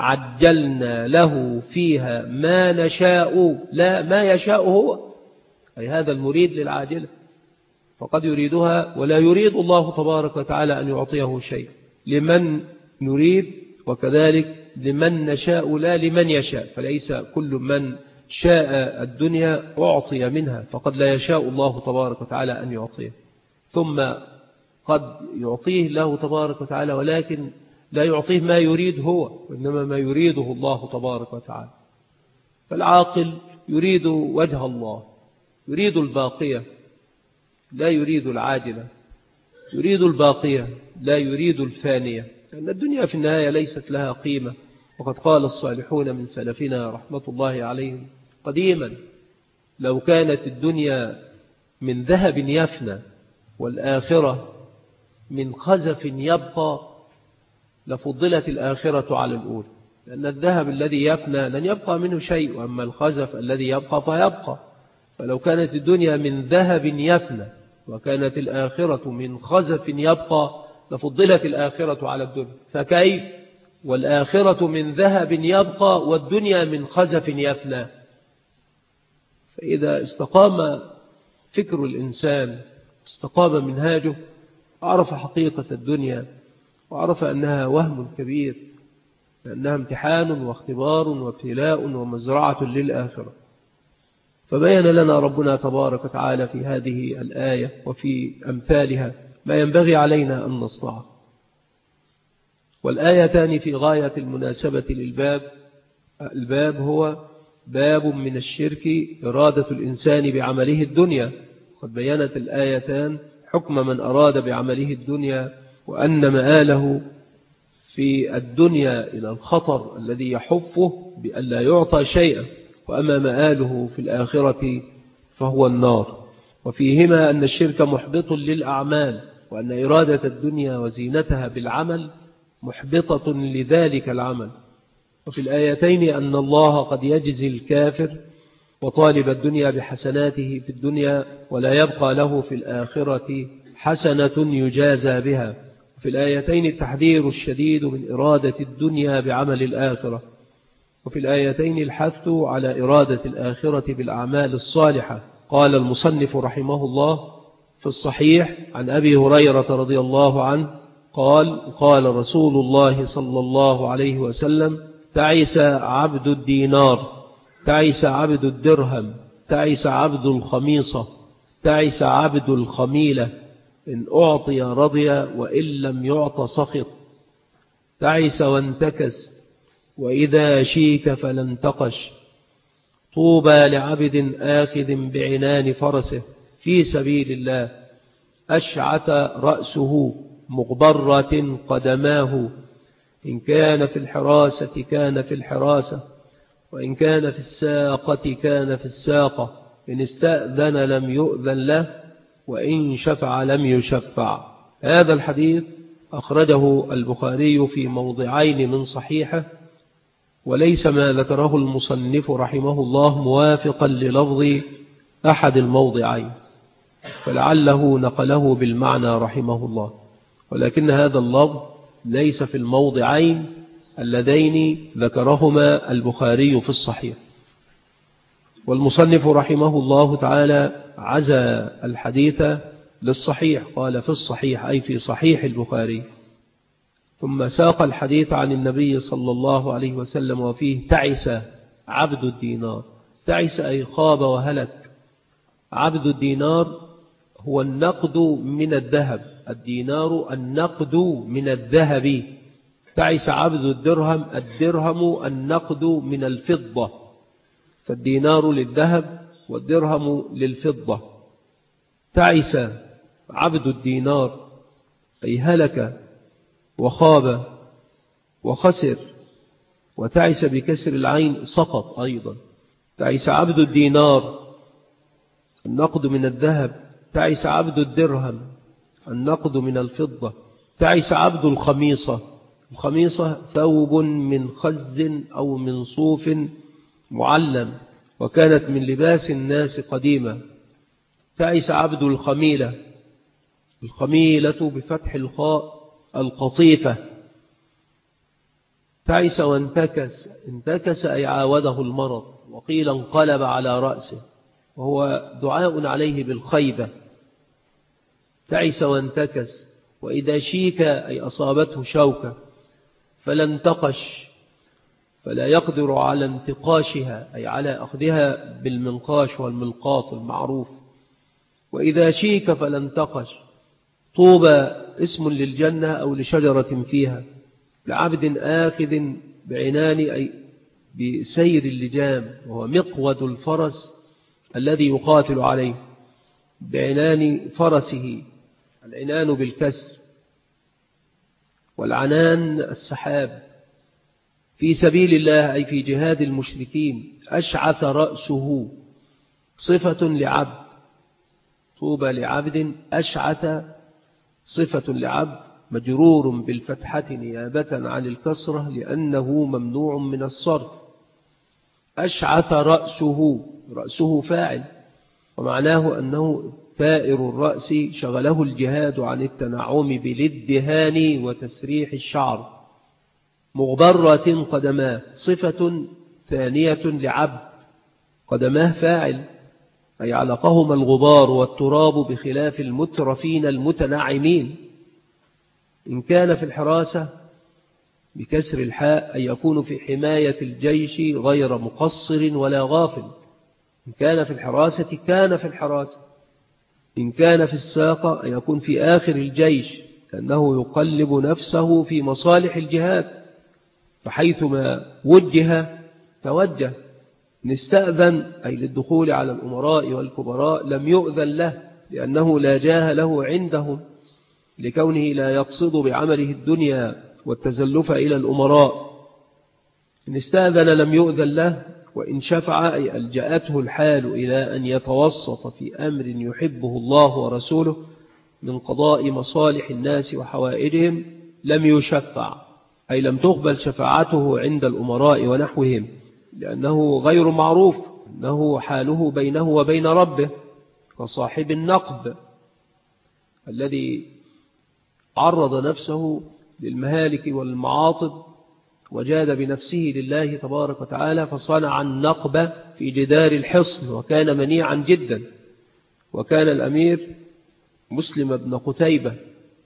عجلنا له فيها ما نشاء، لا ما يشاء هو، أي هذا المريد للعاجلة فقد يريدها ولا يريد الله تبارك وتعالى أن يعطيه شيء، لمن نريد وكذلك لمن نشاء لا لمن يشاء، فليس كل من شاء الدنيا أعطي منها، فقد لا يشاء الله تبارك وتعالى أن يعطيه، ثم قد يعطيه الله تبارك وتعالى ولكن لا يعطيه ما يريد هو، وإنما ما يريده الله تبارك وتعالى. فالعاقل يريد وجه الله، يريد الباقية لا يريد العاجلة، يريد الباقية لا يريد الفانية، لأن الدنيا في النهاية ليست لها قيمة. وقد قال الصالحون من سلفنا رحمة الله عليهم قديما: لو كانت الدنيا من ذهب يفنى والآخرة من خزف يبقى لفضلت الآخرة على الأولى، لأن الذهب الذي يفنى لن يبقى منه شيء، وأما الخزف الذي يبقى فيبقى. فلو كانت الدنيا من ذهب يفنى وكانت الآخرة من خزف يبقى لفضلت الآخرة على الدنيا، فكيف والآخرة من ذهب يبقى والدنيا من خزف يفنى؟ فإذا استقام فكر الإنسان، استقام منهاجه، عرف حقيقة الدنيا وعرف أنها وهم كبير، لأنها امتحان واختبار وابتلاء ومزرعة للآخرة. فبين لنا ربنا تبارك وتعالى في هذه الآية وفي أمثالها ما ينبغي علينا أن نصنعه. والآيتان في غاية المناسبة للباب. الباب هو باب من الشرك إرادة الإنسان بعمله الدنيا. قد بيّنت الآيتان حكم من أراد بعمله الدنيا، وأن مآله في الدنيا إلى الخطر الذي يحفه بأن لا يعطى شيئا، وأما مآله في الآخرة فهو النار. وفيهما أن الشرك محبط للأعمال، وأن إرادة الدنيا وزينتها بالعمل محبطة لذلك العمل. وفي الآيتين أن الله قد يجزي الكافر وطالب الدنيا بحسناته في الدنيا ولا يبقى له في الآخرة حسنة يجازى بها. وفي الآيتين التحذير الشديد من إرادة الدنيا بعمل الآخرة. وفي الآيتين الحث على إرادة الآخرة بالأعمال الصالحة. قال المصنف رحمه الله في الصحيح عن أبي هريرة رضي الله عنه قال رسول الله صلى الله عليه وسلم: تعس عبد الدينار، تعس عبد الدرهم، تعس عبد الخميصة، تعس عبد الخميلة، إن أعطي رضي وإن لم يعط سخط، تعس وانتكس، وإذا شيك فلانتقش. طوبى لعبد آخذ بعنان فرسه في سبيل الله، أشعث رأسه مغبرة قدماه، إن كان في الحراسة كان في الحراسة، وإن كان في الساقة كان في الساقة، إن استأذن لم يؤذن له، وإن شفع لم يشفع. هذا الحديث أخرجه البخاري في موضعين من صحيحه، وليس ما ذكره المصنف رحمه الله موافقا للفظ أحد الموضعين، فلعله نقله بالمعنى رحمه الله، ولكن هذا اللفظ ليس في الموضعين اللذين ذكرهما البخاري في الصحيح. والمصنف رحمه الله تعالى عزى الحديث للصحيح، قال في الصحيح أي في صحيح البخاري، ثم ساق الحديث عن النبي صلى الله عليه وسلم وفيه: تعس عبد الدينار. تعس أي خاب وهلك. عبد الدينار هو النقد من الذهب، الدينار النقد من الذهب. تعس عبد الدرهم، الدرهم النقد من الفضة، فالدينار للذهب والدرهم للفضة. تعس عبد الدينار أي هلك وخاب وخسر، وتعس بكسر العين سقط أيضا. تعس عبد الدينار النقد من الذهب، تعس عبد الدرهم النقد من الفضة، تعس عبد الخميصة. الخميصة ثوب من خز أو من صوف معلم، وكانت من لباس الناس قديما. تعس عبد الخميلة، الخميلة بفتح الخاء القطيفة. تعس وانتكس، انتكس أي عاوده المرض، وقيل انقلب على رأسه، وهو دعاء عليه بالخيبة. تعس وانتكس. وإذا شيك أي أصابته شوكة، فلا انتقش، فلا يقدر على انتقاشها أي على أخذها بالمنقاش والملقاط المعروف. وإذا شيك فلا انتقش. طوبى اسم للجنة أو لشجرة فيها، لعبد آخذ بعنان أي بسير اللجام، وهو مقود الفرس الذي يقاتل عليه، بعنان فرسه، العنان بالكسر، والعنان السحاب، في سبيل الله أي في جهاد المشركين. أشعث رأسه صفة لعبد. طوبى لعبد أشعث صفة لعبد مجرور بالفتحة نيابة عن الكسرة لأنه ممنوع من الصرف. أشعث رأسه، رأسه فاعل، ومعناه أنه ثائر الرأس شغله الجهاد عن التنعم بالادهان وتسريح الشعر. مغبرة قدماه صفة ثانية لعبد، قدماه فاعل أي علقهما الغبار والتراب بخلاف المترفين المتنعمين. إن كان في الحراسة بكسر الحاء أي يكون في حماية الجيش غير مقصر ولا غافل. إن كان في الحراسة كان في الحراسة. إن كان في الساقة أي يكون في آخر الجيش، لأنه يقلب نفسه في مصالح الجهاد، فحيثما وجه توجه. إن استأذن أي للدخول على الأمراء والكبراء لم يؤذن له، لأنه لا جاه له عندهم، لكونه لا يقصد بعمله الدنيا والتزلف إلى الأمراء. إن استأذن لم يؤذن له. وإن شفع أي ألجأته الحال إلى أن يتوسط في أمر يحبه الله ورسوله من قضاء مصالح الناس وحوائجهم لم يشفع، أي لم تقبل شفاعته عند الأمراء ونحوهم، لأنه غير معروف، أنه حاله بينه وبين ربه، كصاحب النقب الذي عرض نفسه للمهالك والمعاطب وجاد بنفسه لله تبارك وتعالى، فصنع النقب في جدار الحصن، وكان منيعا جدا. وكان الأمير مسلم بن قتيبة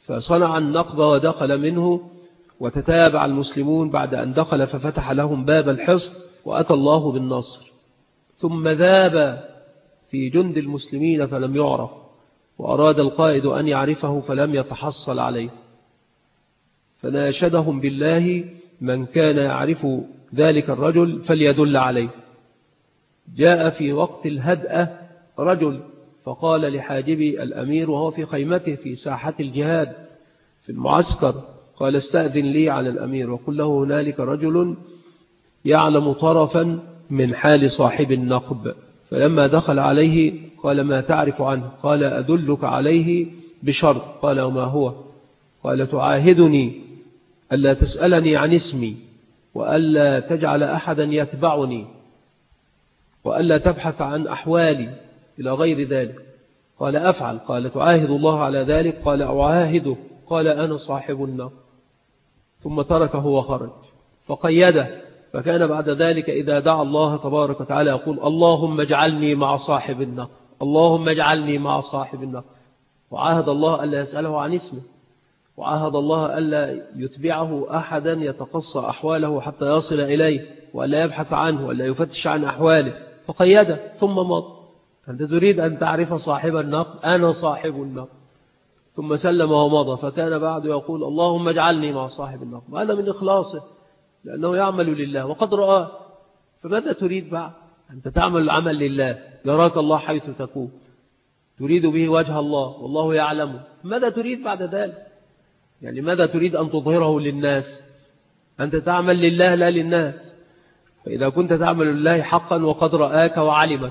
فصنع النقب ودخل منه، وتتابع المسلمون بعد أن دخل ففتح لهم باب الحصن، وأتى الله بالنصر. ثم ذاب في جند المسلمين فلم يعرف، وأراد القائد أن يعرفه فلم يتحصل عليه، فناشدهم بالله من كان يعرف ذلك الرجل فليدل عليه. جاء في وقت الهدأة رجل فقال لحاجبي الأمير وهو في خيمته في ساحة الجهاد في المعسكر، قال استأذن لي على الأمير وقل له هنالك رجل يعلم طرفا من حال صاحب النقب. فلما دخل عليه قال ما تعرف عنه؟ قال أدلك عليه بشرط. قال وما هو؟ قال تعاهدني ألا تسألني عن اسمي، وألا تجعل أحدا يتبعني، وألا تبحث عن أحوالي إلى غير ذلك. قال أفعل. قال تعاهد الله على ذلك؟ قال أعاهده. قال أنا صاحب النقب. ثم تركه وخرج فقيده. فكان بعد ذلك إذا دعا الله تبارك وتعالى يقول اللهم اجعلني مع صاحب النقب، اللهم اجعلني مع صاحب النقب. وعاهد الله ألا يسأله عن اسمه، وعاهد الله ألا يتبعه أحدا يتقصى أحواله حتى يصل إليه، وألا يبحث عنه وألا يفتش عن أحواله. فقيده ثم مضى. أنت تريد أن تعرف صاحب النقب؟ أنا صاحب النقب. ثم سلم ومضى. فكان بعد يقول اللهم اجعلني مع صاحب النقب. هذا من إخلاصه، لأنه يعمل لله وقد رآه. فماذا تريد بعد؟ أنت تعمل العمل لله، يراك الله حيث تكون، تريد به وجه الله والله يعلمه. ماذا تريد بعد ذلك؟ يعني ماذا تريد أن تظهره للناس؟ أنت تعمل لله لا للناس. فإذا كنت تعمل لله حقا وقد رآك وعلمك،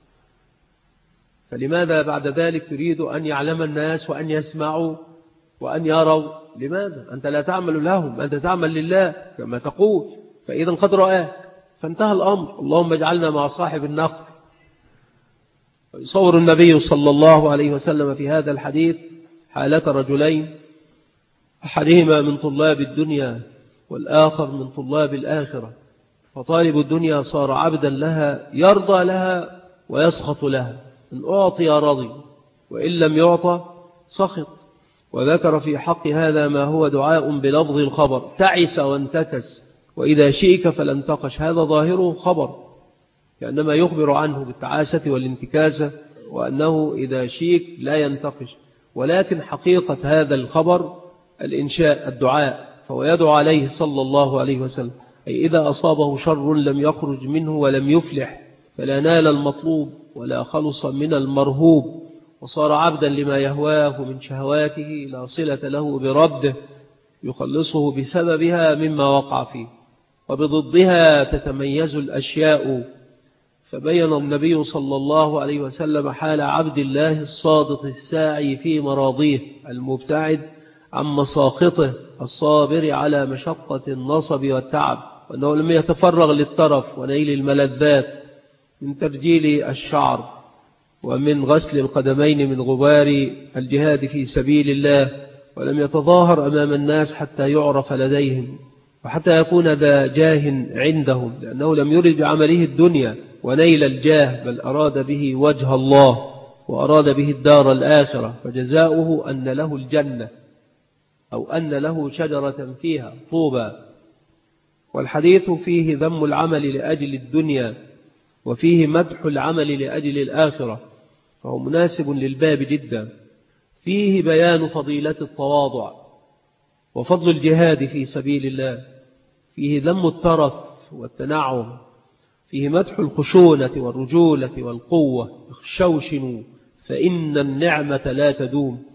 فلماذا بعد ذلك تريد أن يعلم الناس وأن يسمعوا وأن يروا؟ لماذا؟ أنت لا تعمل لهم، أنت تعمل لله كما تقول. فإذا قد رآك فانتهى الأمر. اللهم اجعلنا مع صاحب النقب. يصور النبي صلى الله عليه وسلم في هذا الحديث حالة رجلين، أحدهما من طلاب الدنيا والآخر من طلاب الآخرة. فطالب الدنيا صار عبدا لها، يرضى لها ويسخط لها، إن أعطي رضي وإن لم يعطى سخط. وذكر في حق هذا ما هو دعاء بلفظ الخبر: تعس وانتكس وإذا شئك فلانتقش. هذا ظاهره خبر، كأنما يخبر عنه بالتعاسة والانتكاسة، وأنه إذا شئك لا ينتقش. ولكن حقيقة هذا الخبر الإنشاء، الدعاء. فهو يدعو عليه صلى الله عليه وسلم، أي إذا أصابه شر لم يخرج منه ولم يفلح، فلا نال المطلوب ولا خلص من المرهوب، وصار عبدا لما يهواه من شهواته لا صلة له بربه يخلصه بسببها مما وقع فيه. وبضدها تتميز الأشياء. فبين النبي صلى الله عليه وسلم حال عبد الله الصادق الساعي في مراضيه، المبتعد عن مساخطه، الصابر على مشقة النصب والتعب، وأنه لم يتفرغ للترف ونيل الملذات من ترجيل الشعر ومن غسل القدمين من غبار الجهاد في سبيل الله، ولم يتظاهر أمام الناس حتى يعرف لديهم وحتى يكون ذا جاه عندهم، لأنه لم يرد بعمله الدنيا ونيل الجاه، بل أراد به وجه الله وأراد به الدار الآخرة، فجزاؤه أن له الجنة أو أن له شجرة فيها طوبى. والحديث فيه ذم العمل لأجل الدنيا وفيه مدح العمل لأجل الآخرة، فهو مناسب للباب جدا. فيه بيان فضيلة التواضع وفضل الجهاد في سبيل الله، فيه ذم الترف والتنعم، فيه مدح الخشونة والرجولة والقوة. اخشوشنوا فإن النعمة لا تدوم.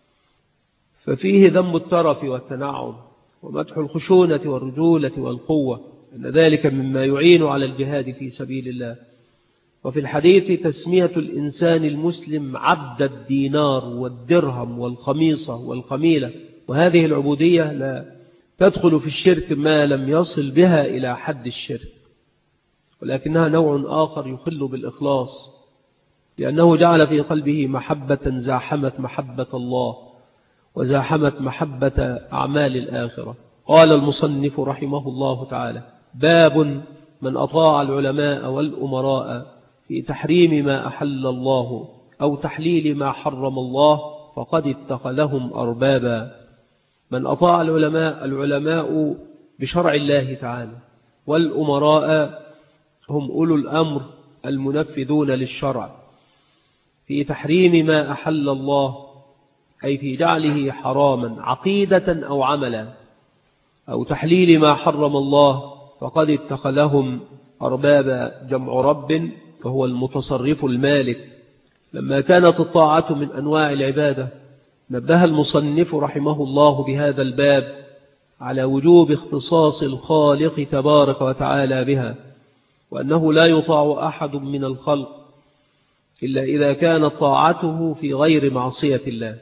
ففيه ذم الترف والتنعم ومدح الخشونة والرجولة والقوة، إن ذلك مما يعين على الجهاد في سبيل الله. وفي الحديث تسمية الإنسان المسلم عبد الدينار والدرهم والخميصة والخميلة، وهذه العبودية لا تدخل في الشرك ما لم يصل بها إلى حد الشرك، ولكنها نوع آخر يخل بالإخلاص، لأنه جعل في قلبه محبة زاحمت محبة الله وزاحمت محبة أعمال الآخرة. قال المصنف رحمه الله تعالى: باب من أطاع العلماء والأمراء في تحريم ما أحل الله أو تحليل ما حرم الله فقد اتخذهم أربابا. من أطاع العلماء بشرع الله تعالى، والأمراء هم أولو الأمر المنفذون للشرع في تحريم ما أحل الله، أي في جعله حراما عقيدة أو عملا، أو تحليل ما حرم الله، فقد اتخذهم أربابا. جمع رب وهو المتصرف المالك. لما كانت الطاعة من أنواع العبادة، نبه المصنف رحمه الله بهذا الباب على وجوب اختصاص الخالق تبارك وتعالى بها، وأنه لا يطاع أحد من الخلق إلا إذا كانت طاعته في غير معصية الله.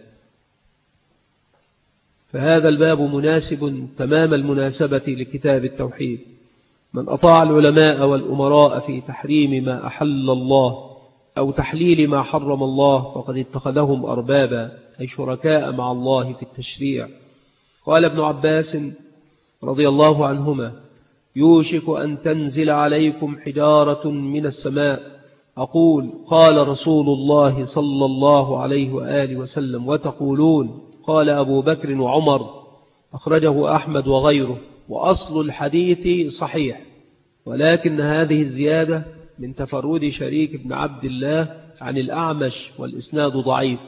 فهذا الباب مناسب تمام المناسبة لكتاب التوحيد. من أطاع العلماء والأمراء في تحريم ما أحل الله أو تحليل ما حرم الله، فقد اتخذهم أربابا، أي شركاء مع الله في التشريع. قال ابن عباس رضي الله عنهما: يوشك أن تنزل عليكم حجارة من السماء. أقول: قال رسول الله صلى الله عليه وآله وسلم. وتقولون: قال أبو بكر وعمر. أخرجه أحمد وغيره. وأصل الحديث صحيح، ولكن هذه الزيادة من تفرد شريك بن عبد الله عن الأعمش، والإسناد ضعيف.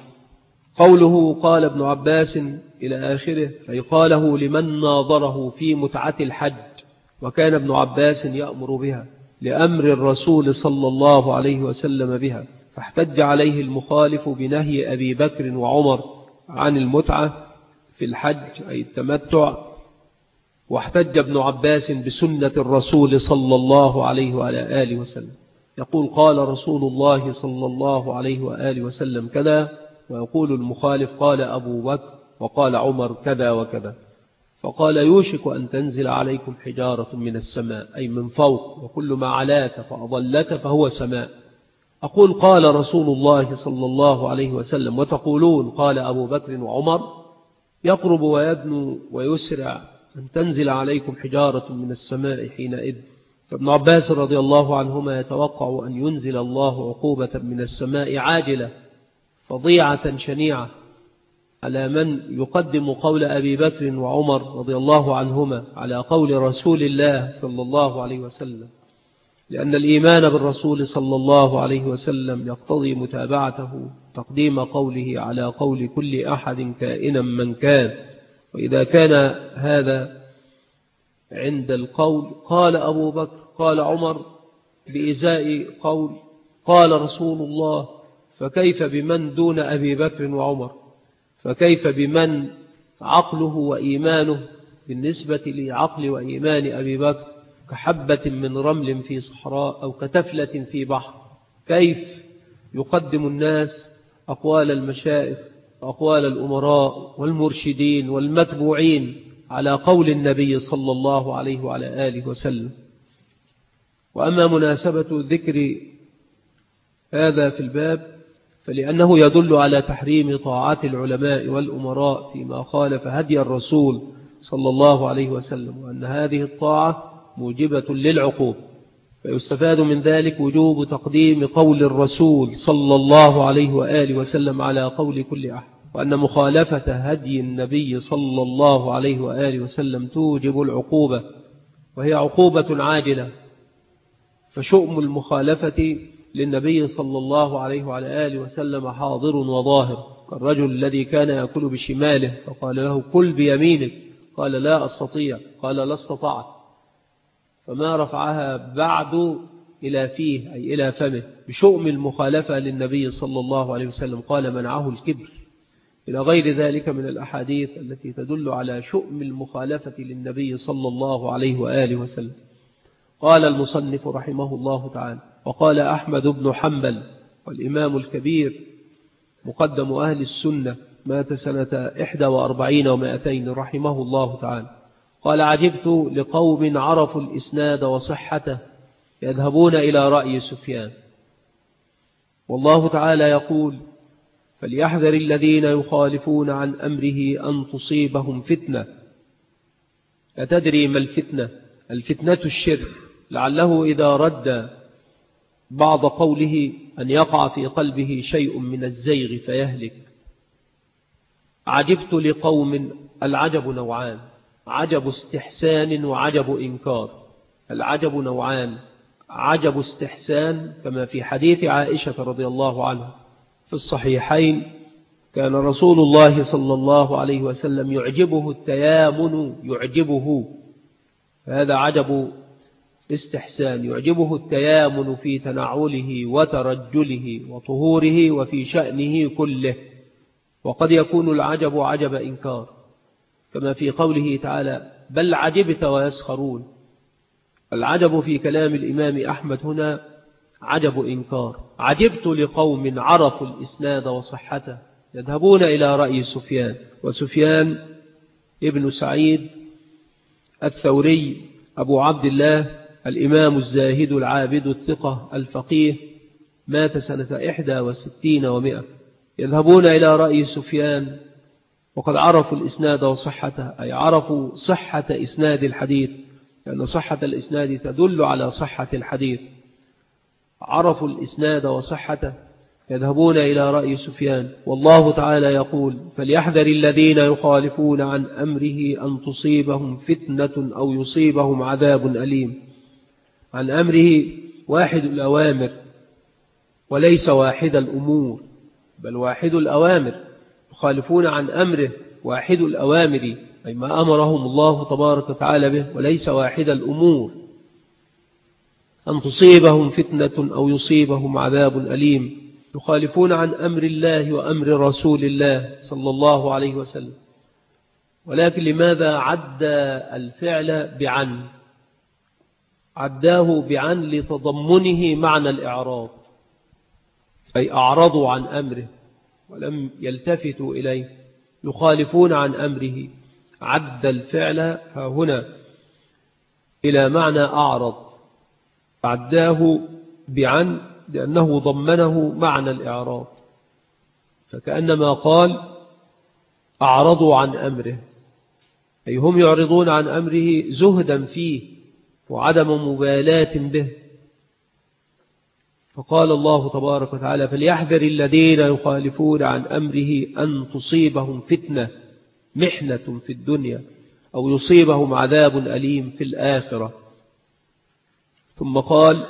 قوله قال ابن عباس إلى آخره، أي قاله لمن ناظره في متعة الحج، وكان ابن عباس يأمر بها لأمر الرسول صلى الله عليه وسلم بها، فاحتج عليه المخالف بنهي أبي بكر وعمر عن المتعة في الحج، أي التمتع. واحتج ابن عباس بسنة الرسول صلى الله عليه وعلى آله وسلم، يقول: قال رسول الله صلى الله عليه وآله وسلم كذا، ويقول المخالف: قال أبو بكر وقال عمر كذا وكذا. فقال: يوشك أن تنزل عليكم حجارة من السماء، أي من فوق، وكل ما علاك فأضلك فهو سماء. أقول: قال رسول الله صلى الله عليه وسلم. وتقولون: قال أبو بكر وعمر. يقرب ويدنو ويسرع أن تنزل عليكم حجارة من السماء حينئذ. فابن عباس رضي الله عنهما يتوقع أن ينزل الله عقوبة من السماء عاجلة فظيعة شنيعة على من يقدم قول أبي بكر وعمر رضي الله عنهما على قول رسول الله صلى الله عليه وسلم، لأن الإيمان بالرسول صلى الله عليه وسلم يقتضي متابعته، تقديم قوله على قول كل أحد كائنا من كان. وإذا كان هذا عند القول قال أبو بكر قال عمر بإزاء قول قال رسول الله، فكيف بمن دون أبي بكر وعمر؟ فكيف بمن عقله وإيمانه بالنسبة لعقل وإيمان أبي بكر كحبة من رمل في صحراء أو كتفلة في بحر؟ كيف يقدم الناس أقوال المشائخ وأقوال الأمراء والمرشدين والمتبوعين على قول النبي صلى الله عليه وعلى آله وسلم؟ وأما مناسبة ذكر هذا في الباب فلأنه يدل على تحريم طاعة العلماء والأمراء فيما خالف هدي الرسول صلى الله عليه وسلم، وأن هذه الطاعة موجبة للعقوبة. فيستفاد من ذلك وجوب تقديم قول الرسول صلى الله عليه وآله وسلم على قول كل أحد، وأن مخالفة هدي النبي صلى الله عليه وآله وسلم توجب العقوبة، وهي عقوبة عاجلة. فشؤم المخالفة للنبي صلى الله عليه وعلى آله وسلم حاضر وظاهر، كالرجل الذي كان يأكل بشماله فقال له: كل بيمينك، قال: لا أستطيع، قال: لا استطعت، فما رفعها بعد إلى فيه أي إلى فمه. بشؤم المخالفة للنبي صلى الله عليه وسلم قال: منعه الكبر، إلى غير ذلك من الأحاديث التي تدل على شؤم المخالفة للنبي صلى الله عليه وآله وسلم. قال المصنف رحمه الله تعالى: وقال أحمد بن حنبل والإمام الكبير مقدم أهل السنة، مات سنة 41 و200 رحمه الله تعالى، قال: عجبت لقوم عرفوا الإسناد وصحته يذهبون إلى رأي سفيان. والله تعالى يقول: فليحذر الذين يخالفون عن أمره أن تصيبهم فتنة. أتدري ما الفتنة؟ الفتنة الشرك، لعله إذا رد بعض قوله أن يقع في قلبه شيء من الزيغ فيهلك. عجبت لقوم. العجب نوعان: عجب استحسان وعجب إنكار. العجب نوعان: عجب استحسان كما في حديث عائشة رضي الله عنها في الصحيحين: كان رسول الله صلى الله عليه وسلم يعجبه التيامن، يعجبه، هذا عجب استحسان، يعجبه التيامن في تنعله وترجله وطهوره وفي شأنه كله. وقد يكون العجب عجب إنكار كما في قوله تعالى: بل عجبت ويسخرون. العجب في كلام الإمام أحمد هنا عجب إنكار. عجبت لقوم عرفوا الإسناد وصحته يذهبون إلى رأي سفيان، وسفيان ابن سعيد الثوري أبو عبد الله الإمام الزاهد العابد الثقة الفقيه، مات سنة 61 و100. يذهبون إلى رأي سفيان وقد عرفوا الإسناد وصحته، أي عرفوا صحة إسناد الحديث، لأن صحة الإسناد تدل على صحة الحديث. عرفوا الإسناد وصحته يذهبون إلى رأي سفيان. والله تعالى يقول: فليحذر الذين يخالفون عن أمره أن تصيبهم فتنة أو يصيبهم عذاب أليم. عن أمره واحد الأوامر وليس واحد الأمور، بل واحد الأوامر. يخالفون عن أمره واحد الأوامر، أي ما أمرهم الله تبارك وتعالى به، وليس واحد الأمور. أن تصيبهم فتنة أو يصيبهم عذاب أليم. يخالفون عن أمر الله وأمر رسول الله صلى الله عليه وسلم. ولكن لماذا عد الفعل بعن؟ عداه بعن لتضمنه معنى الإعراض، أي أعرضوا عن أمره ولم يلتفتوا إليه. يخالفون عن أمره، عد الفعل هنا إلى معنى أعرض، عداه بعن لأنه ضمنه معنى الإعراض، فكأنما قال أعرضوا عن أمره، أي هم يعرضون عن أمره زهدا فيه وعدم مبالاة به. فقال الله تبارك وتعالى: فليحذر الذين يخالفون عن أمره أن تصيبهم فتنة، محنة في الدنيا، أو يصيبهم عذاب أليم في الآخرة. ثم قال: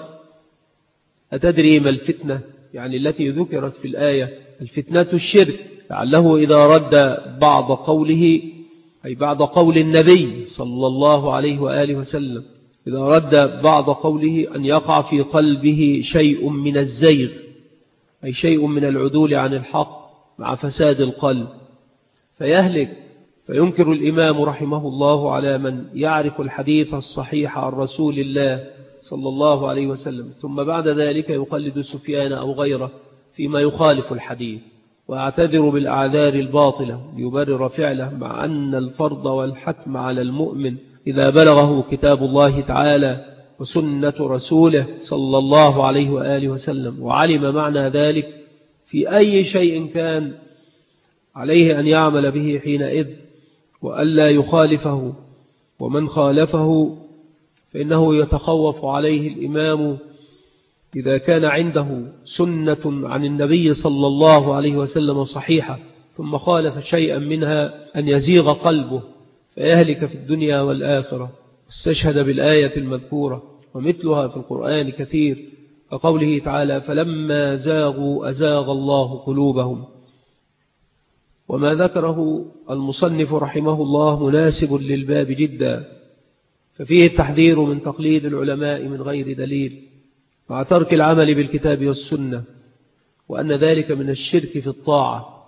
أتدري ما الفتنة؟ يعني التي ذكرت في الآية الفتنة الشرك، لعله إذا رد بعض قوله، أي بعض قول النبي صلى الله عليه وآله وسلم، إذا رد بعض قوله أن يقع في قلبه شيء من الزيغ، أي شيء من العدول عن الحق مع فساد القلب فيهلك. فينكر الإمام رحمه الله على من يعرف الحديث الصحيح عن رسول الله صلى الله عليه وسلم ثم بعد ذلك يقلد سفيان أو غيره فيما يخالف الحديث، ويعتذر بالأعذار الباطلة ليبرر فعله، مع أن الفرض والحتم على المؤمن إذا بلغه كتاب الله تعالى وسنة رسوله صلى الله عليه وآله وسلم وعلم معنى ذلك، في أي شيء كان عليه أن يعمل به حينئذ وألا يخالفه. ومن خالفه فإنه يتخوف عليه الإمام إذا كان عنده سنة عن النبي صلى الله عليه وسلم صحيحة ثم خالف شيئا منها أن يزيغ قلبه فيهلك في الدنيا والآخرة. استشهد بالآية المذكورة ومثلها في القرآن كثير، كقوله تعالى: فلما زاغوا أزاغ الله قلوبهم. وما ذكره المصنف رحمه الله مناسب للباب جدا، ففيه التحذير من تقليد العلماء من غير دليل مع ترك العمل بالكتاب والسنة، وأن ذلك من الشرك في الطاعة.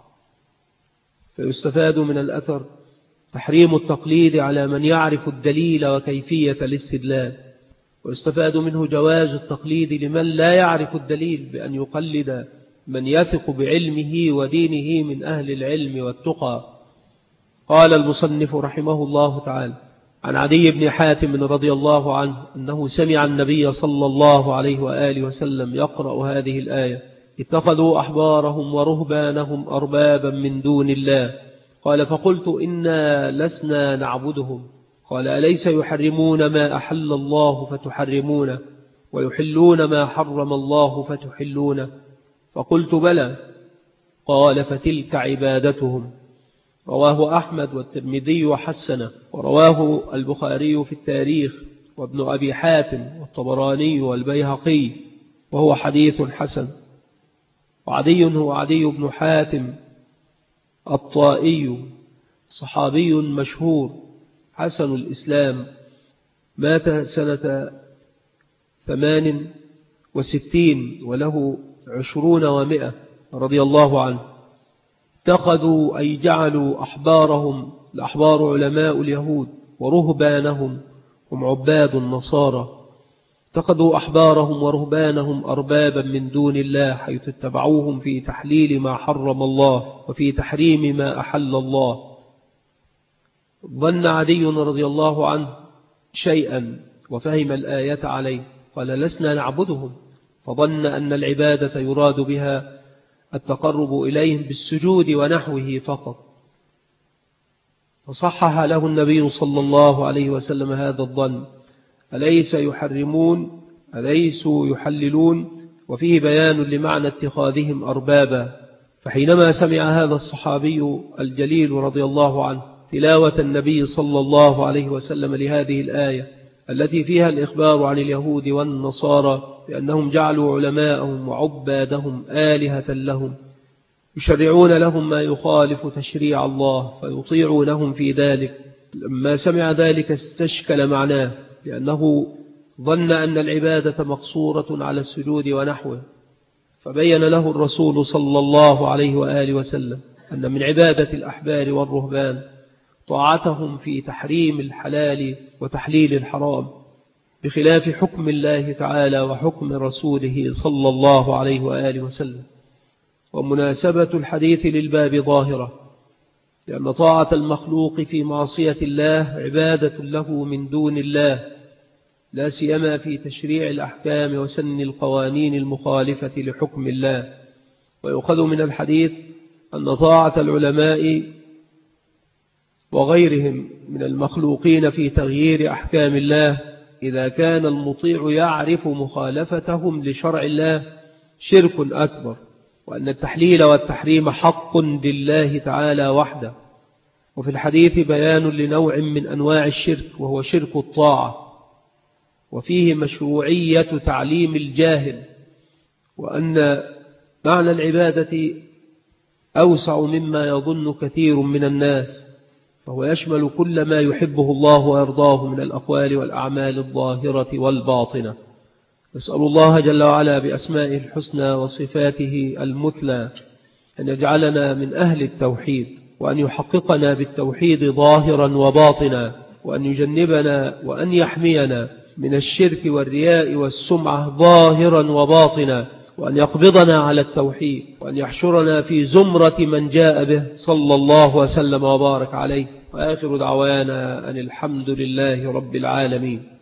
فيستفاد من الأثر تحريم التقليد على من يعرف الدليل وكيفية الاستدلال، ويستفاد منه جواز التقليد لمن لا يعرف الدليل بأن يقلد من يثق بعلمه ودينه من أهل العلم والتقى. قال المصنف رحمه الله تعالى: عن عدي بن حاتم رضي الله عنه أنه سمع النبي صلى الله عليه وآله وسلم يقرأ هذه الآية: اتخذوا أحبارهم ورهبانهم أربابا من دون الله. قال: فقلت إنا لسنا نعبدهم. قال: أليس يحرمون ما أحل الله فتحرمونه ويحلون ما حرم الله فتحلونه؟ فقلت: بلى. قال: فتلك عبادتهم. رواه أحمد والترمذي وحسنه، ورواه البخاري في التاريخ وابن أبي حاتم والطبراني والبيهقي، وهو حديث حسن. وعدي هو عدي بن حاتم الطائي، صحابي مشهور حسن الإسلام، مات سنة 68 وله 20 و100 رضي الله عنه. اتخذوا أي جعلوا أحبارهم، الأحبار علماء اليهود، ورهبانهم هم عباد النصارى، اتخذوا أحبارهم ورهبانهم أربابا من دون الله، حيث اتبعوهم في تحليل ما حرم الله وفي تحريم ما أحل الله. ظن عدي رضي الله عنه شيئا وفهم الآية عليه، قال لسنا نعبدهم، فظن أن العبادة يراد بها التقرب إليهم بالسجود ونحوه فقط، فصحح له النبي صلى الله عليه وسلم هذا الظن: أليس يحرمون أليسوا يحللون؟ وفيه بيان لمعنى اتخاذهم أربابا. فحينما سمع هذا الصحابي الجليل رضي الله عنه تلاوة النبي صلى الله عليه وسلم لهذه الآية التي فيها الإخبار عن اليهود والنصارى بأنهم جعلوا علماءهم وعبادهم آلهة لهم، يشرعون لهم ما يخالف تشريع الله فيطيعونهم في ذلك، لما سمع ذلك استشكل معناه، لأنه ظن أن العبادة مقصورة على السجود ونحوه، فبين له الرسول صلى الله عليه وآله وسلم أن من عبادة الأحبار والرهبان طاعتهم في تحريم الحلال وتحليل الحرام، بخلاف حكم الله تعالى وحكم رسوله صلى الله عليه وآله وسلم. ومناسبة الحديث للباب ظاهرة، لأن طاعة المخلوق في معصية الله عبادة له من دون الله، لا سيما في تشريع الأحكام وسن القوانين المخالفة لحكم الله. ويؤخذ من الحديث أن طاعة العلماء وغيرهم من المخلوقين في تغيير أحكام الله إذا كان المطيع يعرف مخالفتهم لشرع الله شرك أكبر، وأن التحليل والتحريم حق لله تعالى وحده. وفي الحديث بيان لنوع من أنواع الشرك وهو شرك الطاعة، وفيه مشروعية تعليم الجاهل، وأن معنى العبادة أوسع مما يظن كثير من الناس، فهو يشمل كل ما يحبه الله ويرضاه من الأقوال والأعمال الظاهرة والباطنة. نسأل الله جل وعلا بأسمائه الحسنى وصفاته المثلى أن يجعلنا من أهل التوحيد، وأن يحققنا بالتوحيد ظاهرا وباطنا، وأن يجنبنا وأن يحمينا من الشرك والرياء والسمعة ظاهرا وباطنا، وأن يقبضنا على التوحيد، وأن يحشرنا في زمرة من جاء به صلى الله وسلم وبارك عليه. وآخر دعوانا أن الحمد لله رب العالمين.